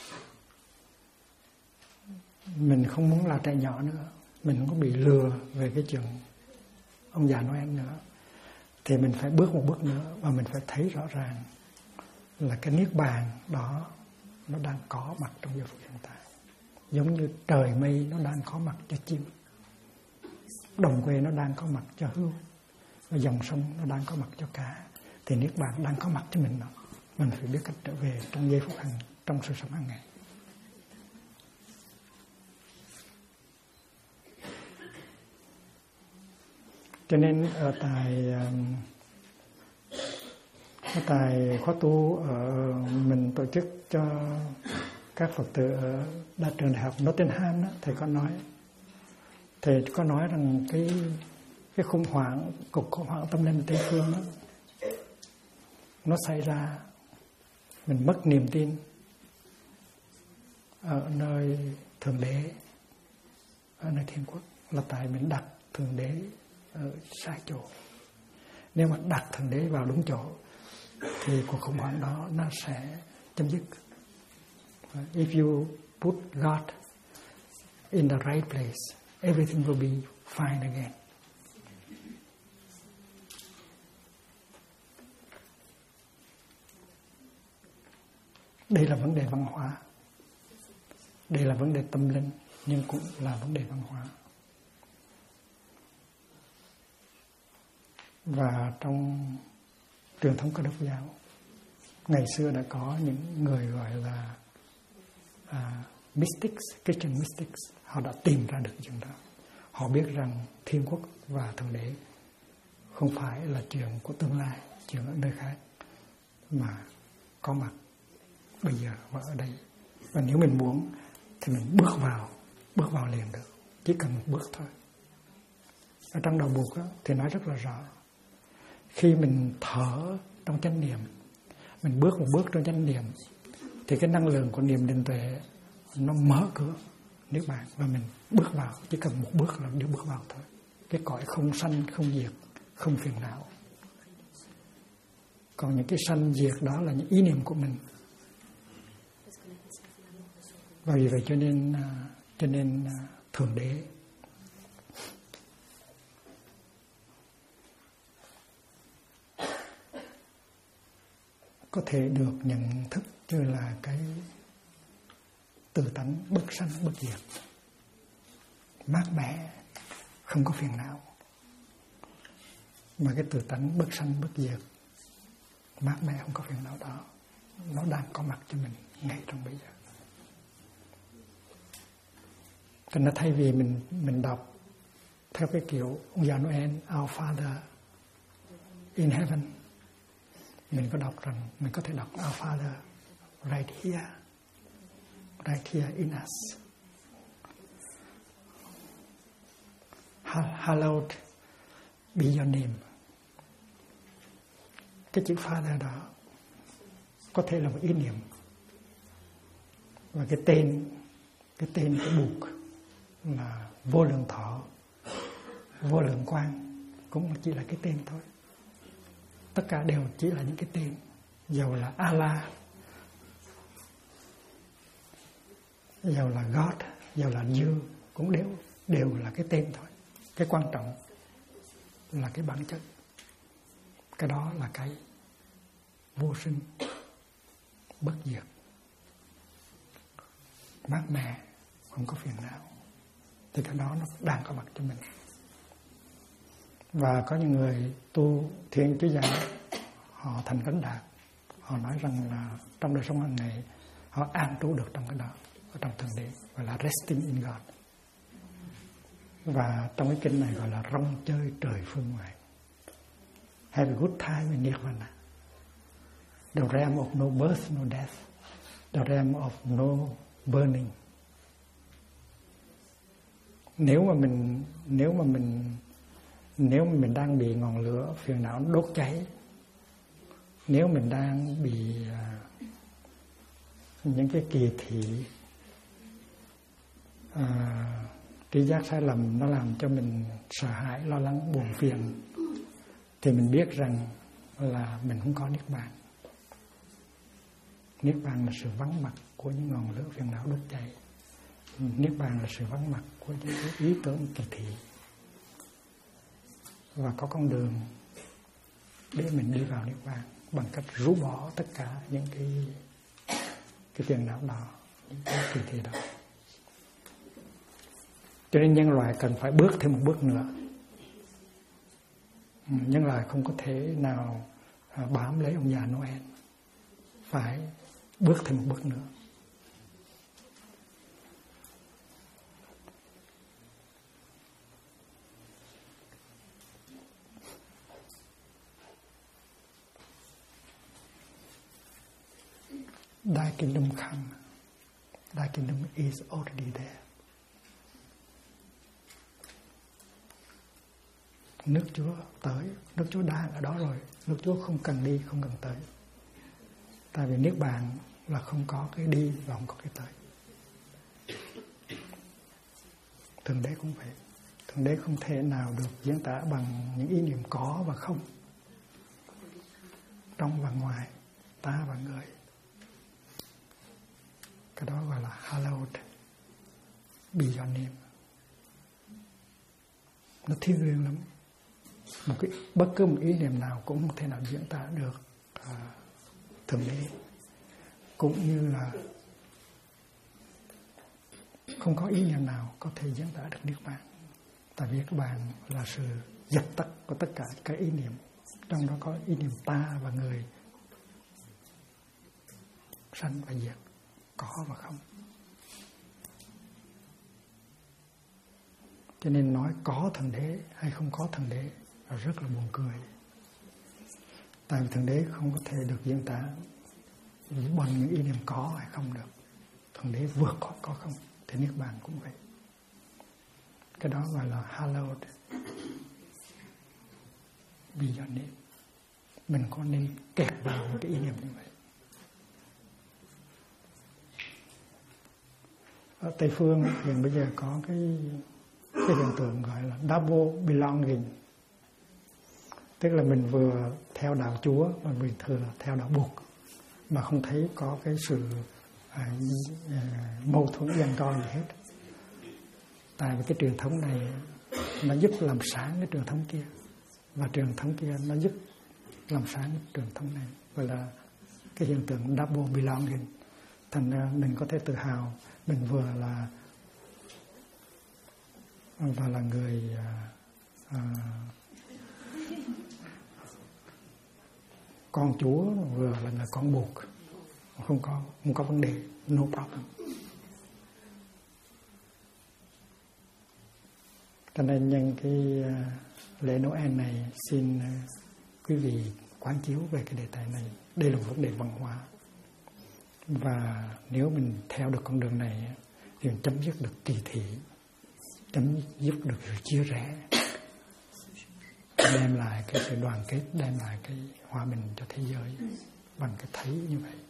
không muốn là trẻ nhỏ nữa, mình không có bị lừa về cái chuyện ông già Noel nữa, thì mình phải bước một bước nữa và mình phải thấy rõ ràng là cái niết bàn đó nó đang có mặt trong giây phút hiện tại. Giống như trời mây nó đang có mặt cho chim, đồng quê nó đang có mặt cho hươu, và dòng sông nó đang có mặt cho cá, thì niết bàn đang có mặt cho mình. Mình phải biết cách trở về trong giây phút trong sự sống hàng ngày. Cho nên ở tại khóa tu mình tổ chức cho các Phật tử ở trường đại học Nottingham đó, thầy có nói rằng cái khủng hoảng, cuộc khủng hoảng tâm linh Tây phương đó, nó xảy ra, mình mất niềm tin ở nơi thượng đế, ở nơi thiên quốc, là tại mình đặt thượng đế ở sai chỗ. Nếu mà đặt Thượng Đế vào đúng chỗ thì cuộc khủng hoảng đó nó sẽ chấm dứt. If you put God in the right place, everything will be fine again. Đây là vấn đề văn hóa, đây là vấn đề tâm linh, nhưng cũng là vấn đề văn hóa. Và trong truyền thống Cơ Đốc giáo, ngày xưa đã có những người gọi là mystics, Christian mystics. Họ đã tìm ra được chuyện đó. Họ biết rằng Thiên Quốc và Thượng Đế không phải là chuyện của tương lai, chuyện ở nơi khác, mà có mặt bây giờ và ở đây. Và nếu mình muốn thì mình bước vào liền được, chỉ cần một bước thôi. Ở trong đạo Buộc thì nói rất là rõ, khi mình thở trong chánh niệm, mình bước một bước trong chánh niệm, thì cái năng lượng của niệm định tuệ nó mở cửa niết bàn và mình bước vào, chỉ cần một bước là bước vào thôi. Cái cõi không sanh, không diệt, không phiền não. Còn những cái sanh diệt đó là những ý niệm của mình. Và vì vậy cho nên Thượng Đế có thể được nhận thức như là cái tự tánh bất sanh bất diệt, mát mẻ, không có phiền não. Mà cái tự tánh bất sanh bất diệt, mát mẻ, không có phiền não đó, nó đang có mặt cho mình ngay trong bây giờ. Cho nên thay vì mình đọc theo cái kiểu ông già Noel, Our Father in Heaven, mình có thể đọc Our Father right here in us. Hallowed be your name. Cái chữ Father đó có thể là một ý niệm, và cái tên cái Buộc là Vô Lượng Thọ, Vô Lượng Quang cũng chỉ là cái tên thôi. Tất cả đều chỉ là những cái tên, dầu là Allah, dầu là God, dầu là You, cũng đều là cái tên thôi. Cái quan trọng là cái bản chất. Cái đó là cái vô sinh, bất diệt, mát mẻ, không có phiền não. Thì cái đó nó đang có mặt cho mình. Và có những người tu Thiên Chúa giáo, họ thành Cánh Đạt, họ nói rằng là trong đời sống hàng ngày họ an trú được trong cái đó, ở trong Thượng Đế, gọi là resting in God. Và trong cái kinh này gọi là rong chơi trời phương ngoại, have a good time in Nirvana, the realm of no birth, no death, the realm of no burning. Nếu mà mình đang bị ngọn lửa phiền não đốt cháy, nếu mình đang bị những cái kỳ thị, tri giác sai lầm nó làm cho mình sợ hãi, lo lắng, buồn phiền, thì mình biết rằng là mình không có niết bàn. Niết bàn là sự vắng mặt của những ngọn lửa phiền não đốt cháy. Niết bàn là sự vắng mặt của những cái ý tưởng kỳ thị. Và có con đường để mình đi vào niết bàn bằng cách rũ bỏ tất cả những cái phiền não đó, những cái kỳ thị đó. Cho nên nhân loại cần phải bước thêm một bước nữa. Nhân loại không có thể nào bám lấy ông già Noel, phải bước thêm một bước nữa. Thy kingdom come, thy kingdom is already there. Nước Chúa tới, nước Chúa đang ở đó rồi, nước Chúa không cần đi, không cần tới. Tại vì niết bàn là không có cái đi và không có cái tới. Thượng Đế cũng vậy. Thượng Đế không thể nào được diễn tả bằng những ý niệm có và không. trong và ngoài, ta và người. Cái đó gọi là hallowed, be your name. Nó thiêng liêng lắm. Bất cứ một ý niệm nào cũng không thể nào diễn tả được Thượng Đế, cũng như là không có ý niệm nào có thể diễn tả được Niết Bàn. Tại vì các bạn là sự dập tắt của tất cả các ý niệm, trong đó có ý niệm ta và người, sanh và diệt, có và không. Cho nên nói có Thượng Đế hay không có Thượng Đế là rất là buồn cười. Tại vì Thượng Đế không có thể được diễn tả bằng những ý niệm có hay không được. Thượng Đế vượt có không, thì Niết Bàn cũng vậy. Cái đó gọi là hallowed be your name. Mình có nên kẹt vào một cái ý niệm như vậy. Ở Tây Phương hiện bây giờ có cái hiện tượng gọi là double belonging. Tức là mình vừa theo đạo Chúa và mình thừa theo đạo Bụt, mà không thấy có cái sự mâu thuẫn giằng co gì hết. Tại vì cái truyền thống này nó giúp làm sáng cái truyền thống kia, và truyền thống kia nó giúp làm sáng cái truyền thống này. Gọi là cái hiện tượng double belonging. Thành ra mình có thể tự hào mình vừa là người con Chúa, vừa là người con Bụt. Không có vấn đề, no problem. Cho nên nhân cái lễ Noel này xin quý vị quán chiếu về cái đề tài này. Đây là một vấn đề văn hóa, và nếu mình theo được con đường này thì mình chấm dứt được kỳ thị, chấm dứt được sự chia rẽ, đem lại cái sự đoàn kết, đem lại cái hòa bình cho thế giới bằng cái thấy như vậy.